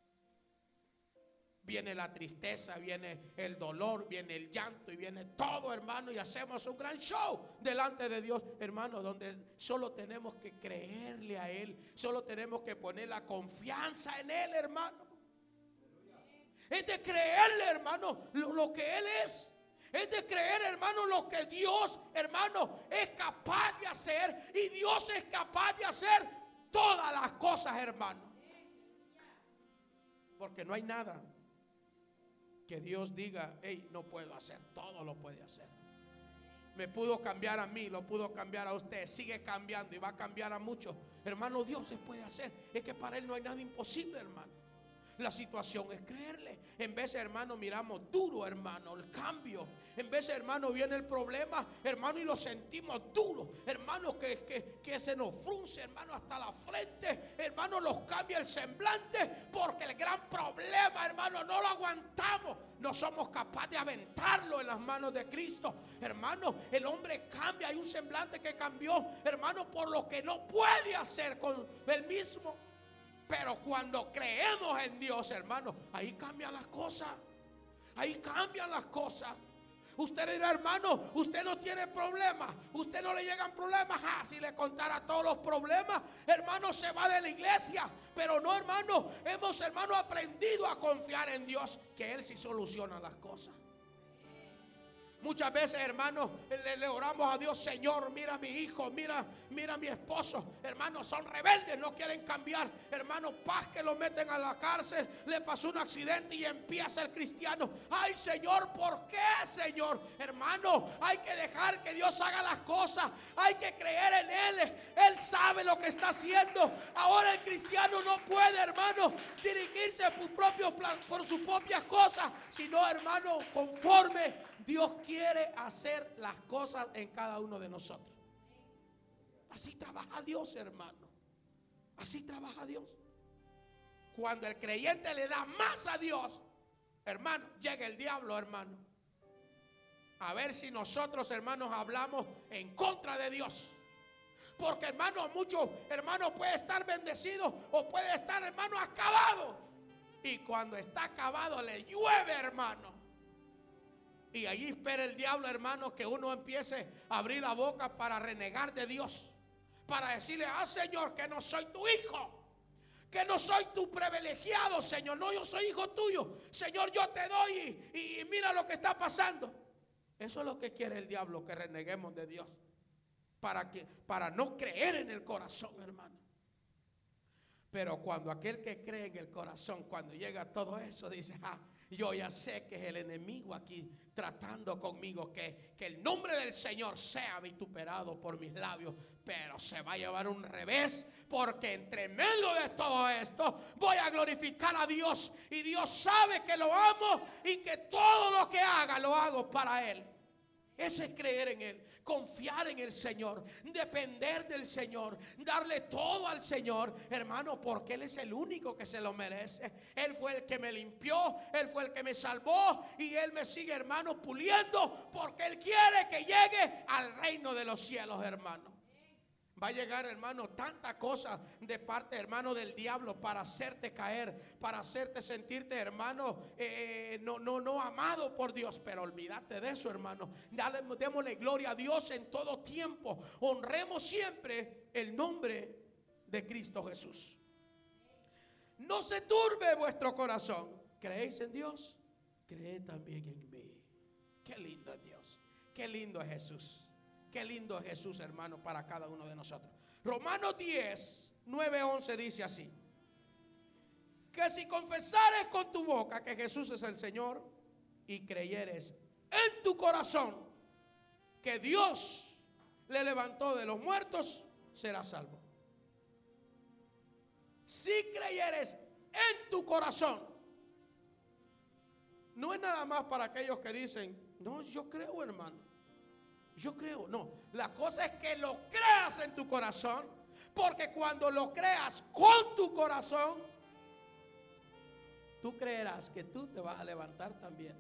Viene la tristeza, viene el dolor, viene el llanto y viene todo, hermano, y hacemos un gran show delante de Dios, hermano, donde solo tenemos que creerle a Él, solo tenemos que poner la confianza en Él, hermano. Es de creerle, hermano, lo, lo que Él es. Es de creer, hermano, lo que Dios, hermano, es capaz de hacer. Y Dios es capaz de hacer todas las cosas, hermano. Porque no hay nada que Dios diga: hey, no puedo hacer. Todo lo puede hacer. Me pudo cambiar a mí, lo pudo cambiar a usted. Sigue cambiando y va a cambiar a muchos. Hermano, Dios se puede hacer. Es que para Él no hay nada imposible, hermano. La situación es creerle. En vez, hermano, miramos duro, hermano, el cambio. En vez, hermano, viene el problema, hermano, y lo sentimos duro. Hermano, que, que, que se nos frunce, hermano, hasta la frente. Hermano, nos cambia el semblante, porque el gran problema, hermano, no lo aguantamos. No somos capaces de aventarlo en las manos de Cristo. Hermano, el hombre cambia. Hay un semblante que cambió, hermano, por lo que no puede hacer con él mismo. Pero cuando creemos en Dios, hermano, ahí cambian las cosas. Ahí cambian las cosas. Usted dirá, hermano, usted no tiene problemas. Usted no le llegan problemas. Ah, si le contara todos los problemas, hermano, se va de la iglesia. Pero no, hermano, hemos, hermano, aprendido a confiar en Dios, que Él sí soluciona las cosas. Muchas veces, hermanos, le, le oramos a Dios: Señor, mira a mi hijo, mira, mira a mi esposo. Hermanos, son rebeldes, no quieren cambiar. Hermanos, paz que lo meten a la cárcel, le pasó un accidente y empieza el cristiano. Ay, Señor, ¿por qué, Señor? Hermano, hay que dejar que Dios haga las cosas. Hay que creer en Él. Él sabe lo que está haciendo. Ahora el cristiano no puede, hermano, dirigirse por, propio, por sus propias cosas, sino, hermano, conforme Dios quiere hacer las cosas en cada uno de nosotros. Así trabaja Dios, hermano. Así trabaja Dios. Cuando el creyente le da más a Dios, hermano, llega el diablo, hermano, a ver si nosotros, hermanos, hablamos en contra de Dios. Porque, hermano, muchos hermanos puede estar bendecido o puede estar, hermano, acabado. Y cuando está acabado le llueve, hermano. Y allí espera el diablo, hermanos, que uno empiece a abrir la boca para renegar de Dios. Para decirle: ah, Señor, que no soy tu hijo. Que no soy tu privilegiado, Señor. No, yo soy hijo tuyo. Señor, yo te doy y, y mira lo que está pasando. Eso es lo que quiere el diablo, que reneguemos de Dios. Para, que, para no creer en el corazón, hermano. Pero cuando aquel que cree en el corazón, cuando llega todo eso, dice: ah, yo ya sé que es el enemigo aquí tratando conmigo, que, que el nombre del Señor sea vituperado por mis labios, pero se va a llevar un revés, porque entre medio de todo esto voy a glorificar a Dios, y Dios sabe que lo amo y que todo lo que haga lo hago para Él. Eso es creer en Él, confiar en el Señor, depender del Señor, darle todo al Señor, hermano, porque Él es el único que se lo merece. Él fue el que me limpió, Él fue el que me salvó, y Él me sigue, hermano, puliendo, porque Él quiere que llegue al reino de los cielos, hermano. Va a llegar, hermano, tanta cosa de parte, hermano, del diablo para hacerte caer, para hacerte sentirte, hermano, eh, no, no, no amado por Dios. Pero olvídate de eso, hermano. Dale, démosle gloria a Dios en todo tiempo. Honremos siempre el nombre de Cristo Jesús. No se turbe vuestro corazón. ¿Creéis en Dios? Creed también en mí. Qué lindo es Dios. Qué lindo es Jesús. Qué lindo es Jesús, hermano, para cada uno de nosotros. Romanos diez, nueve, once dice así: que si confesares con tu boca que Jesús es el Señor y creyeres en tu corazón que Dios le levantó de los muertos, serás salvo. Si creyeres en tu corazón, no es nada más para aquellos que dicen: no, yo creo, hermano. Yo creo, no. La cosa es que lo creas en tu corazón, porque cuando lo creas con tu corazón, tú creerás que tú te vas a levantar también.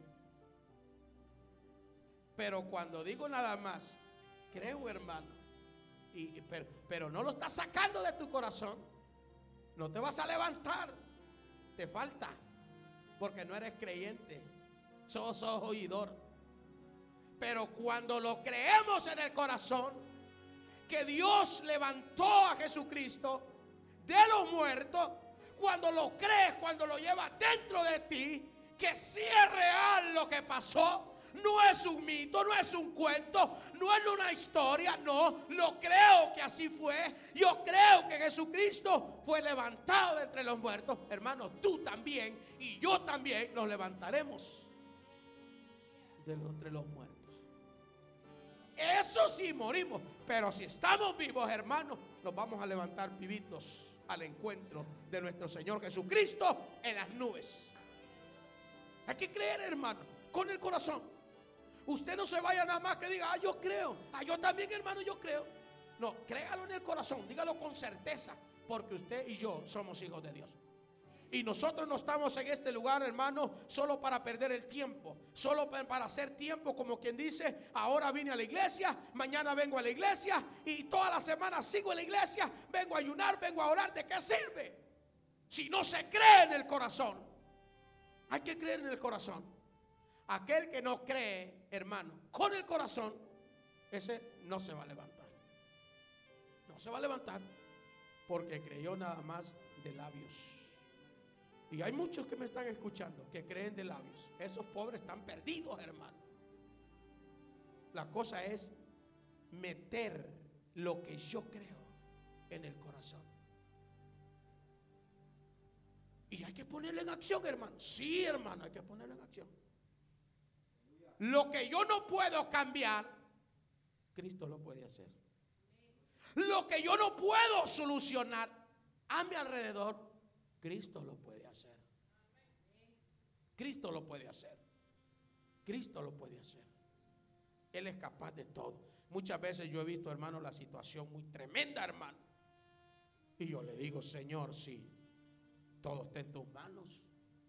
Pero cuando digo nada más, creo, hermano, y, pero, pero no lo estás sacando de tu corazón, no te vas a levantar. Te falta, porque no eres creyente, sos, sos oidor. Pero cuando lo creemos en el corazón, que Dios levantó a Jesucristo de los muertos, cuando lo crees, cuando lo llevas dentro de ti, que sí es real lo que pasó, no es un mito, no es un cuento, no es una historia, no, lo creo que así fue. Yo creo que Jesucristo fue levantado de entre los muertos. Hermano, tú también y yo también nos levantaremos de entre los muertos. Eso sí morimos, pero si estamos vivos, hermanos, nos vamos a levantar vivitos al encuentro de nuestro Señor Jesucristo en las nubes. Hay que creer, hermano, con el corazón. Usted no se vaya nada más que diga, ah, yo creo, ah, yo también, hermano, yo creo. No, créalo en el corazón, dígalo con certeza, porque usted y yo somos hijos de Dios. Y nosotros no estamos en este lugar, hermano, solo para perder el tiempo, solo para hacer tiempo, como quien dice, ahora vine a la iglesia, mañana vengo a la iglesia y toda la semana sigo en la iglesia, vengo a ayunar, vengo a orar. ¿De qué sirve? Si no se cree en el corazón. Hay que creer en el corazón. Aquel que no cree, hermano, con el corazón, ese no se va a levantar. No se va a levantar porque creyó nada más de labios. Y hay muchos que me están escuchando que creen de labios. Esos pobres están perdidos, hermano. La cosa es meter lo que yo creo en el corazón. Y hay que ponerlo en acción, hermano. Sí, hermano, hay que ponerlo en acción. Lo que yo no puedo cambiar, Cristo lo puede hacer. Lo que yo no puedo solucionar a mi alrededor, Cristo lo puede hacer. Cristo lo puede hacer. Cristo lo puede hacer. Él es capaz de todo. Muchas veces yo he visto, hermano, la situación muy tremenda, hermano. Y yo le digo, Señor, sí, todo está en tus manos.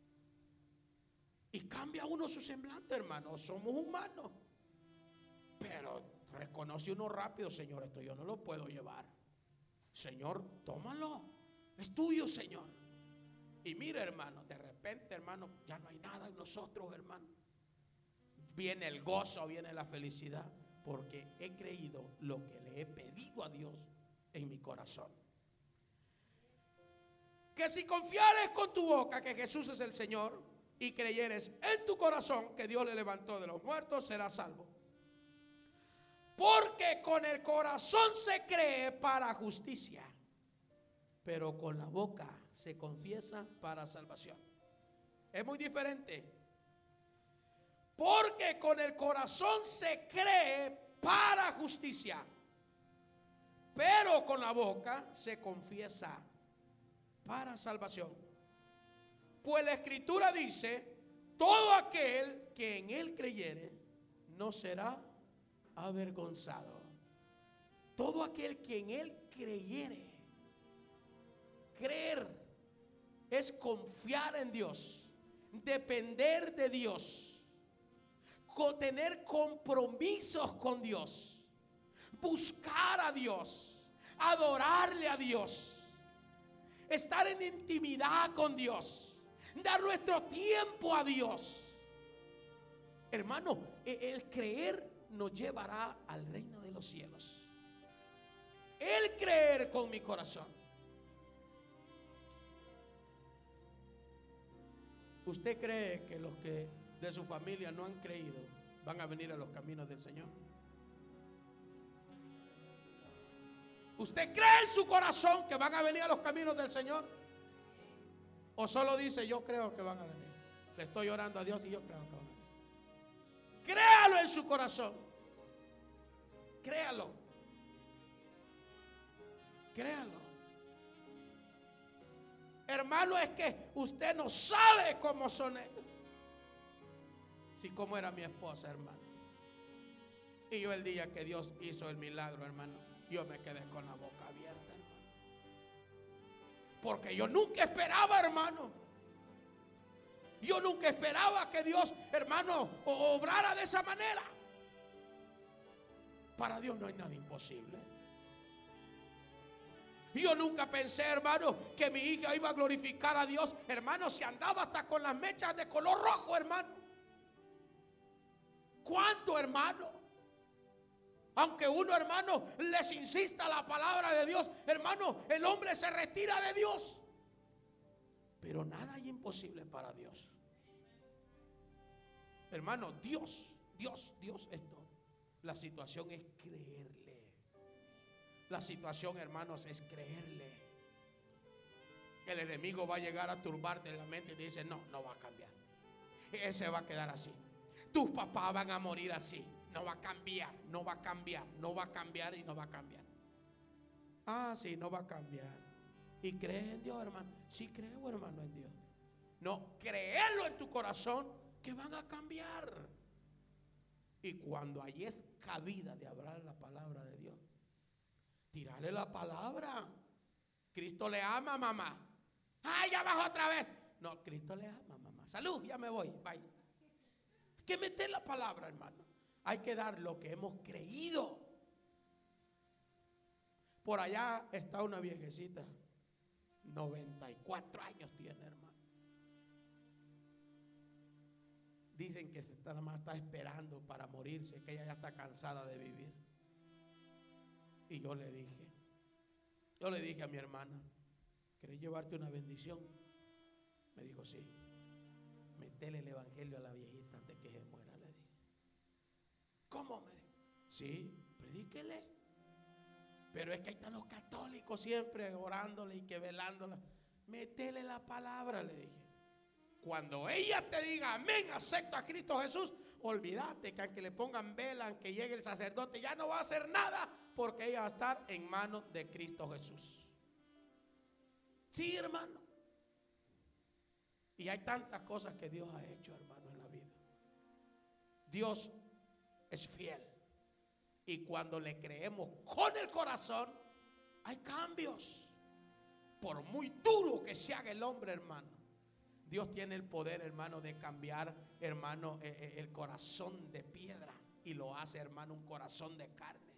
Y cambia uno su semblante, hermano. Somos humanos. Pero reconoce uno rápido, Señor, esto yo no lo puedo llevar. Señor, tómalo. Es tuyo, Señor. Y mira, hermano, de repente, hermano, ya no hay nada en nosotros, hermano. Viene el gozo, viene la felicidad, porque he creído lo que le he pedido a Dios en mi corazón. Que si confiares con tu boca que Jesús es el Señor y creyeres en tu corazón que Dios le levantó de los muertos, serás salvo. Porque con el corazón se cree para justicia, pero con la boca se confiesa para salvación. Es muy diferente. Porque con el corazón se cree para justicia, pero con la boca se confiesa para salvación. Pues la Escritura dice, todo aquel que en él creyere no será avergonzado. Todo aquel que en él creyere. Creer es confiar en Dios, depender de Dios, con tener compromisos con Dios, buscar a Dios, adorarle a Dios, estar en intimidad con Dios, dar nuestro tiempo a Dios. Hermano, el creer nos llevará al reino de los cielos. El creer con mi corazón. ¿Usted cree que los que de su familia no han creído van a venir a los caminos del Señor? ¿Usted cree en su corazón que van a venir a los caminos del Señor? ¿O solo dice, yo creo que van a venir? Le estoy orando a Dios y yo creo que van a venir. Créalo en su corazón. Créalo. Créalo. Hermano, es que usted no sabe cómo son ellos. Sí, cómo era mi esposa, hermano. Y yo el día que Dios hizo el milagro, hermano, yo me quedé con la boca abierta, hermano. Porque yo nunca esperaba, hermano. Yo nunca esperaba que Dios, hermano, obrara de esa manera. Para Dios no hay nada imposible. Yo nunca pensé, hermano, que mi hija iba a glorificar a Dios. Hermano, si andaba hasta con las mechas de color rojo, hermano. ¿Cuánto, hermano? Aunque uno, hermano, les insista la palabra de Dios, hermano, el hombre se retira de Dios. Pero nada hay imposible para Dios. Hermano, Dios, Dios, Dios es todo. La situación es creerle. La situación, hermanos, es creerle. El enemigo va a llegar a turbarte en la mente y te dice, no, no va a cambiar. Ese va a quedar así. Tus papás van a morir así. No va a cambiar, no va a cambiar, no va a cambiar y no va a cambiar. Ah, sí, no va a cambiar. ¿Y crees en Dios, hermano? Sí creo, hermano, en Dios. No, créelo en tu corazón que van a cambiar. Y cuando allí es cabida de hablar la palabra de Dios, tirarle la palabra. Cristo le ama, mamá. ¡Ay, ya bajó otra vez! No, Cristo le ama, mamá. Salud, ya me voy, bye. Hay que meter la palabra, hermano. Hay que dar lo que hemos creído. Por allá está una viejecita, noventa y cuatro años tiene, hermano. Dicen que se está, nada más está esperando para morirse, que ella ya está cansada de vivir. Y yo le dije, yo le dije a mi hermana, ¿querés llevarte una bendición? Me dijo, sí. Metele el evangelio a la viejita antes que se muera, le dije. ¿Cómo? Me dijo. Sí, predíquele. Pero es que ahí están los católicos siempre orándole y que velándola. Metele la palabra, le dije. Cuando ella te diga amén, acepto a Cristo Jesús, olvídate que aunque le pongan vela, aunque llegue el sacerdote, ya no va a hacer nada, porque ella va a estar en manos de Cristo Jesús. Sí, hermano. Y hay tantas cosas que Dios ha hecho, hermano, en la vida. Dios es fiel. Y cuando le creemos con el corazón, hay cambios. Por muy duro que se haga el hombre, hermano, Dios tiene el poder, hermano, de cambiar, hermano, eh, eh, el corazón de piedra. Y lo hace, hermano, un corazón de carne.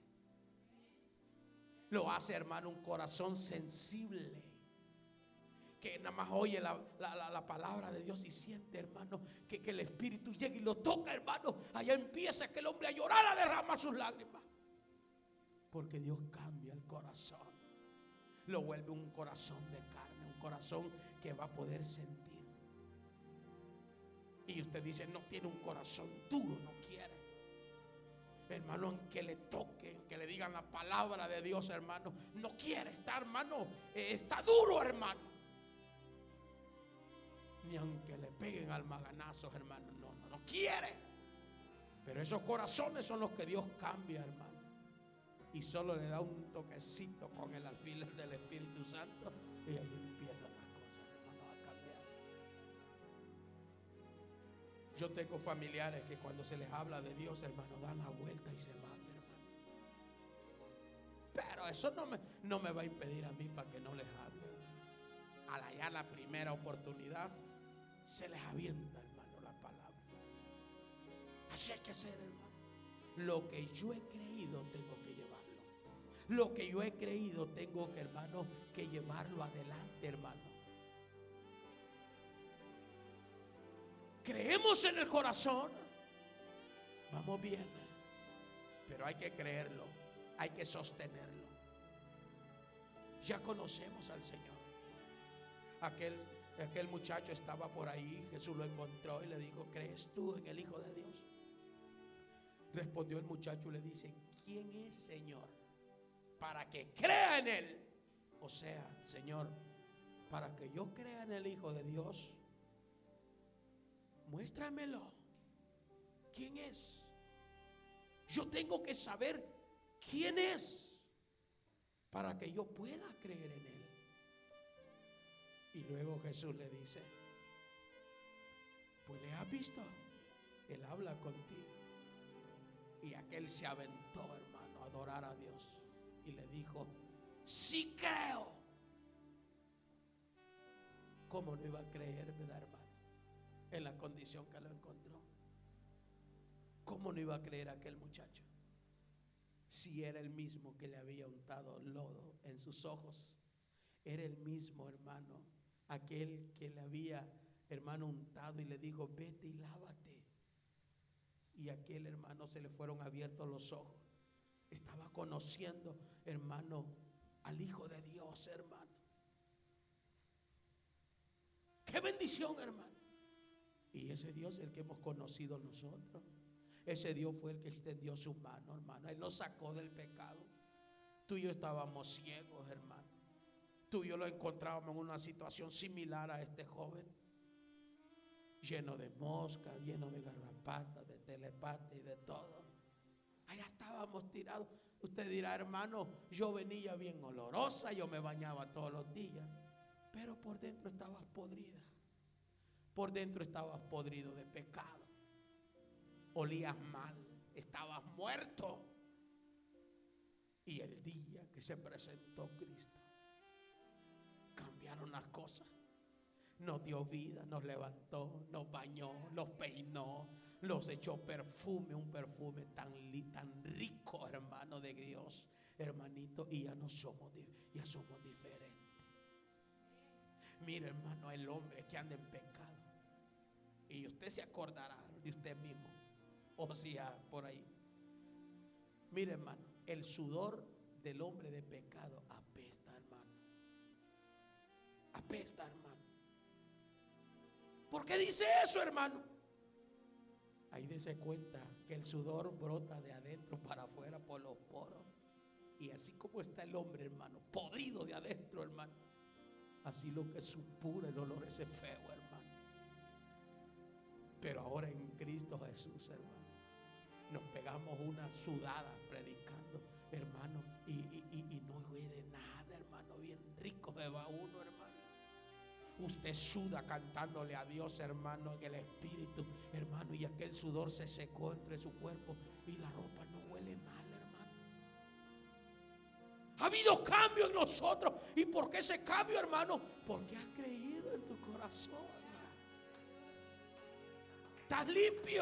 Lo hace, hermano, un corazón sensible, que nada más oye la, la, la, la palabra de Dios y siente, hermano, que, que el Espíritu llega y lo toca, hermano. Allá empieza aquel hombre a llorar, a derramar sus lágrimas. Porque Dios cambia el corazón. Lo vuelve un corazón de carne, un corazón que va a poder sentir. Y usted dice, no tiene un corazón duro, no quiere. Hermano, aunque le toquen, que le digan la palabra de Dios, hermano, no quiere estar, hermano, eh, está duro, hermano. Ni aunque le peguen al maganazos, hermano, no, no, no quiere. Pero esos corazones son los que Dios cambia, hermano. Y solo le da un toquecito con el alfiler del Espíritu Santo y ahí empiezan las cosas, hermano, a cambiar. Yo tengo familiares que cuando se les habla de Dios, hermano, dan la vuelta y se van, hermano. Pero eso no me, no me va a impedir a mí para que no les hable. Al hallar la primera oportunidad, se les avienta, hermano, la palabra. Así hay que ser, hermano. Lo que yo he creído tengo que llevarlo. Lo que yo he creído tengo que, hermano, que llevarlo adelante, hermano. Creemos en el corazón, vamos bien, pero hay que creerlo, hay que sostenerlo. Ya conocemos al Señor. Aquel, aquel muchacho estaba por ahí, Jesús lo encontró y le dijo, ¿crees tú en el Hijo de Dios? Respondió el muchacho y le dice, ¿quién es, Señor, para que crea en Él? O sea, Señor, para que yo crea en el Hijo de Dios, muéstramelo. ¿Quién es? Yo tengo que saber quién es para que yo pueda creer en Él. Y luego Jesús le dice, pues le has visto, Él habla contigo. Y aquel se aventó, hermano, a adorar a Dios. Y le dijo, sí creo. ¿Cómo no iba a creer, verdad, hermano? En la condición que lo encontró. ¿Cómo no iba a creer aquel muchacho? Si era el mismo que le había untado lodo en sus ojos. Era el mismo, hermano, aquel que le había, hermano, untado y le dijo, vete y lávate. Y aquel, hermano, se le fueron abiertos los ojos. Estaba conociendo, hermano, al Hijo de Dios, hermano. ¡Qué bendición, hermano! Y ese Dios es el que hemos conocido nosotros. Ese Dios fue el que extendió su mano, hermano. Él nos sacó del pecado. Tú y yo estábamos ciegos, hermano. Tú y yo lo encontrábamos en una situación similar a este joven. Lleno de moscas, lleno de garrapatas, de telepata y de todo. Allá estábamos tirados. Usted dirá, hermano, yo venía bien olorosa, yo me bañaba todos los días, pero por dentro estabas podrida. Por dentro estabas podrido de pecado. Olías mal, estabas muerto. Y el día que se presentó Cristo, cambiaron las cosas. Nos dio vida, nos levantó, nos bañó, los peinó, los echó perfume, un perfume tan, tan rico, hermano de Dios, hermanito, y ya no somos, ya somos diferentes. Mire, hermano, el hombre que anda en pecado, y usted se acordará de usted mismo, o sea, por ahí. Mire, hermano, el sudor del hombre de pecado apesta, hermano. Apesta, hermano. ¿Por qué dice eso, hermano? Ahí dése cuenta que el sudor brota de adentro para afuera por los poros. Y así como está el hombre, hermano, podrido de adentro, hermano, así lo que supura el olor ese feo, hermano. Pero ahora en Cristo Jesús, hermano, nos pegamos una sudada predicando, hermano, y, y, y, y no huele nada, hermano, bien rico se va uno, hermano. Usted suda cantándole a Dios, hermano, en el espíritu, hermano, y aquel sudor se secó entre su cuerpo y la ropa no huele mal, hermano. Ha habido cambio en nosotros. ¿Y por qué ese cambio, hermano? Porque has creído en tu corazón, hermano. Estás limpio.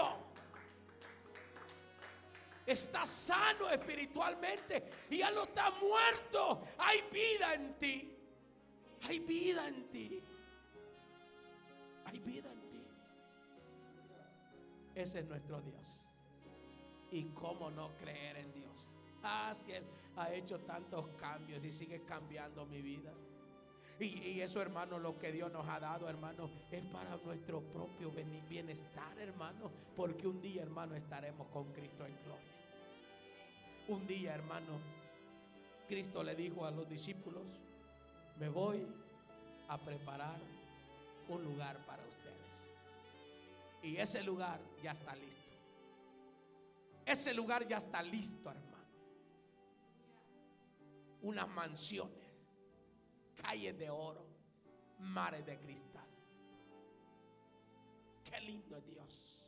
Estás sano espiritualmente y ya no estás muerto. Hay vida en ti. Hay vida en ti. Hay vida en ti. Ese es nuestro Dios. ¿Y cómo no creer en Dios? Ah, si Él ha hecho tantos cambios y sigue cambiando mi vida. Y, y eso, hermano, lo que Dios nos ha dado, hermano, es para nuestro propio bienestar, hermano. Porque un día, hermano, estaremos con Cristo en gloria. Un día, hermano, Cristo le dijo a los discípulos: me voy a preparar un lugar para ustedes. Y ese lugar ya está listo. Ese lugar ya está listo, hermano. Unas mansiones, calles de oro, mares de cristal. Qué lindo es Dios.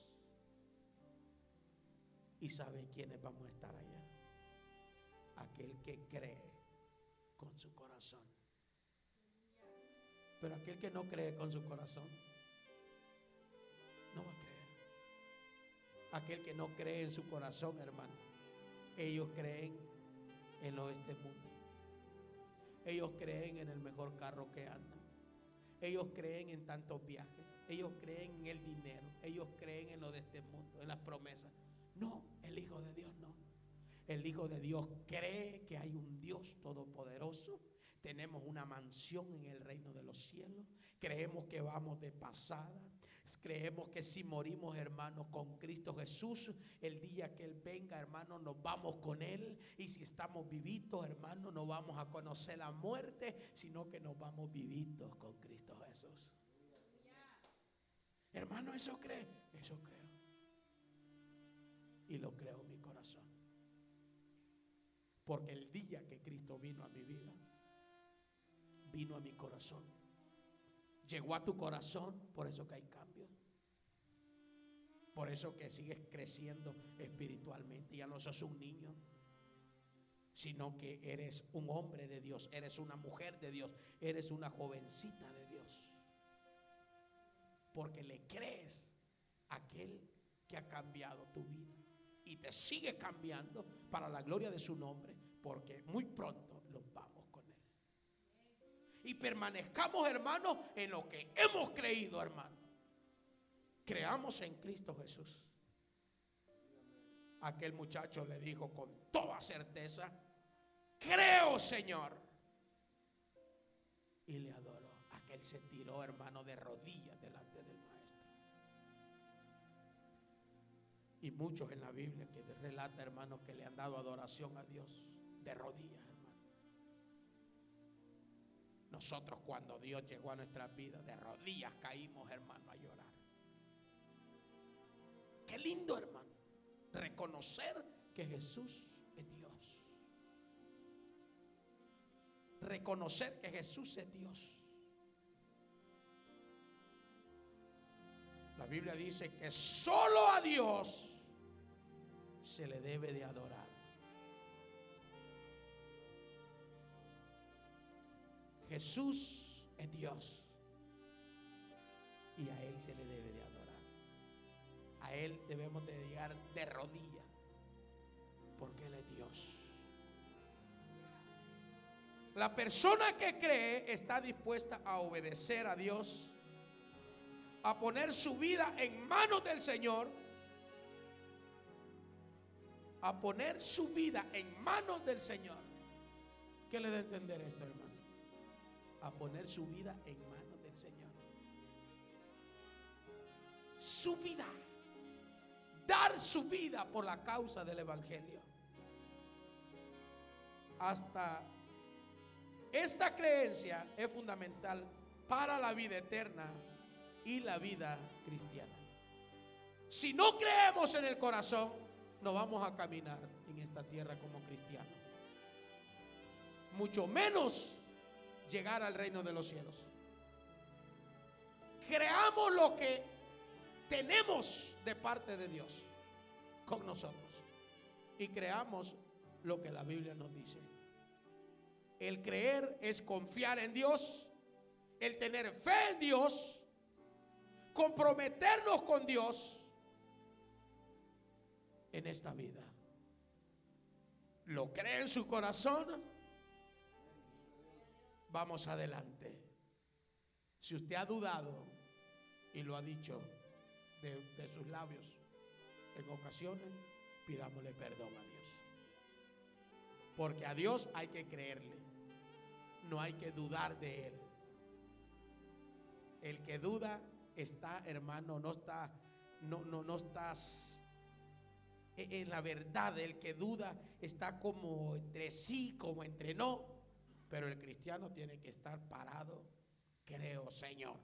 ¿Y sabe quiénes vamos a estar allá? Aquel que cree con su corazón. Pero aquel que no cree con su corazón no va a creer. Aquel que no cree en su corazón, hermano, ellos creen en lo de este mundo. Ellos creen en el mejor carro que anda. Ellos creen en tantos viajes. Ellos creen en el dinero. Ellos creen en lo de este mundo, en las promesas. No, el Hijo de Dios no. El Hijo de Dios cree que hay un Dios todopoderoso. Tenemos una mansión en el reino de los cielos. Creemos que vamos de pasada. Creemos que si morimos, hermanos, con Cristo Jesús, el día que Él venga, hermanos, nos vamos con Él. Y si estamos vivitos, hermanos, no vamos a conocer la muerte, sino que nos vamos vivitos con Cristo Jesús. Hermano, ¿eso cree? Eso creo. Y lo creo en mi corazón. Porque el día que Cristo vino a mi vida, vino a mi corazón. Llegó a tu corazón, por eso que hay cambio. Por eso que sigues creciendo espiritualmente. Ya no sos un niño, sino que eres un hombre de Dios, eres una mujer de Dios, eres una jovencita de Dios. Porque le crees a aquel que ha cambiado tu vida. Y te sigue cambiando para la gloria de su nombre, porque muy pronto los vamos con Él. Y permanezcamos, hermanos, en lo que hemos creído, hermano. Creamos en Cristo Jesús. Aquel muchacho le dijo con toda certeza: creo, Señor. Y le adoró. Aquel se tiró, hermano, de rodillas delante del Maestro. Y muchos en la Biblia que relata, hermanos, que le han dado adoración a Dios de rodillas, hermano. Nosotros, cuando Dios llegó a nuestra vida, de rodillas caímos, hermano, a llorar. Qué lindo, hermano, reconocer que Jesús es Dios. Reconocer que Jesús es Dios. La Biblia dice que solo a Dios se le debe de adorar. Jesús es Dios y a Él se le debe de adorar. A Él debemos de llegar de rodillas porque Él es Dios. La persona que cree está dispuesta a obedecer a Dios, a poner su vida en manos del Señor, a poner su vida en manos del Señor. ¿Qué le da a entender esto, hermano? A poner su vida en manos del Señor. Su vida. Dar su vida por la causa del Evangelio. Hasta esta creencia es fundamental para la vida eterna y la vida cristiana. Si no creemos en el corazón, no vamos a caminar en esta tierra como cristianos. Mucho menos llegar al reino de los cielos. Creamos lo que tenemos de parte de Dios con nosotros y creamos lo que la Biblia nos dice. El creer es confiar en Dios, el tener fe en Dios, comprometernos con Dios en esta vida. ¿Lo cree en su corazón? Vamos adelante. Si usted ha dudado y lo ha dicho de, de sus labios en ocasiones, pidámosle perdón a Dios. Porque a Dios hay que creerle, no hay que dudar de Él. El que duda está, hermano, no está, no, no, no estás en la verdad. El que duda está como entre sí, como entre no. Pero el cristiano tiene que estar parado. Creo, Señor.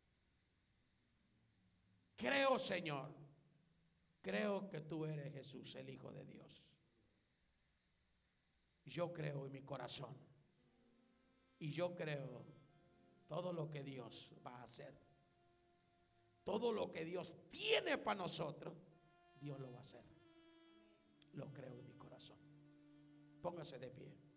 Creo, Señor. Creo que tú eres Jesús, el Hijo de Dios. Yo creo en mi corazón. Y yo creo todo lo que Dios va a hacer. Todo lo que Dios tiene para nosotros, Dios lo va a hacer. Lo creo en mi corazón. Póngase de pie.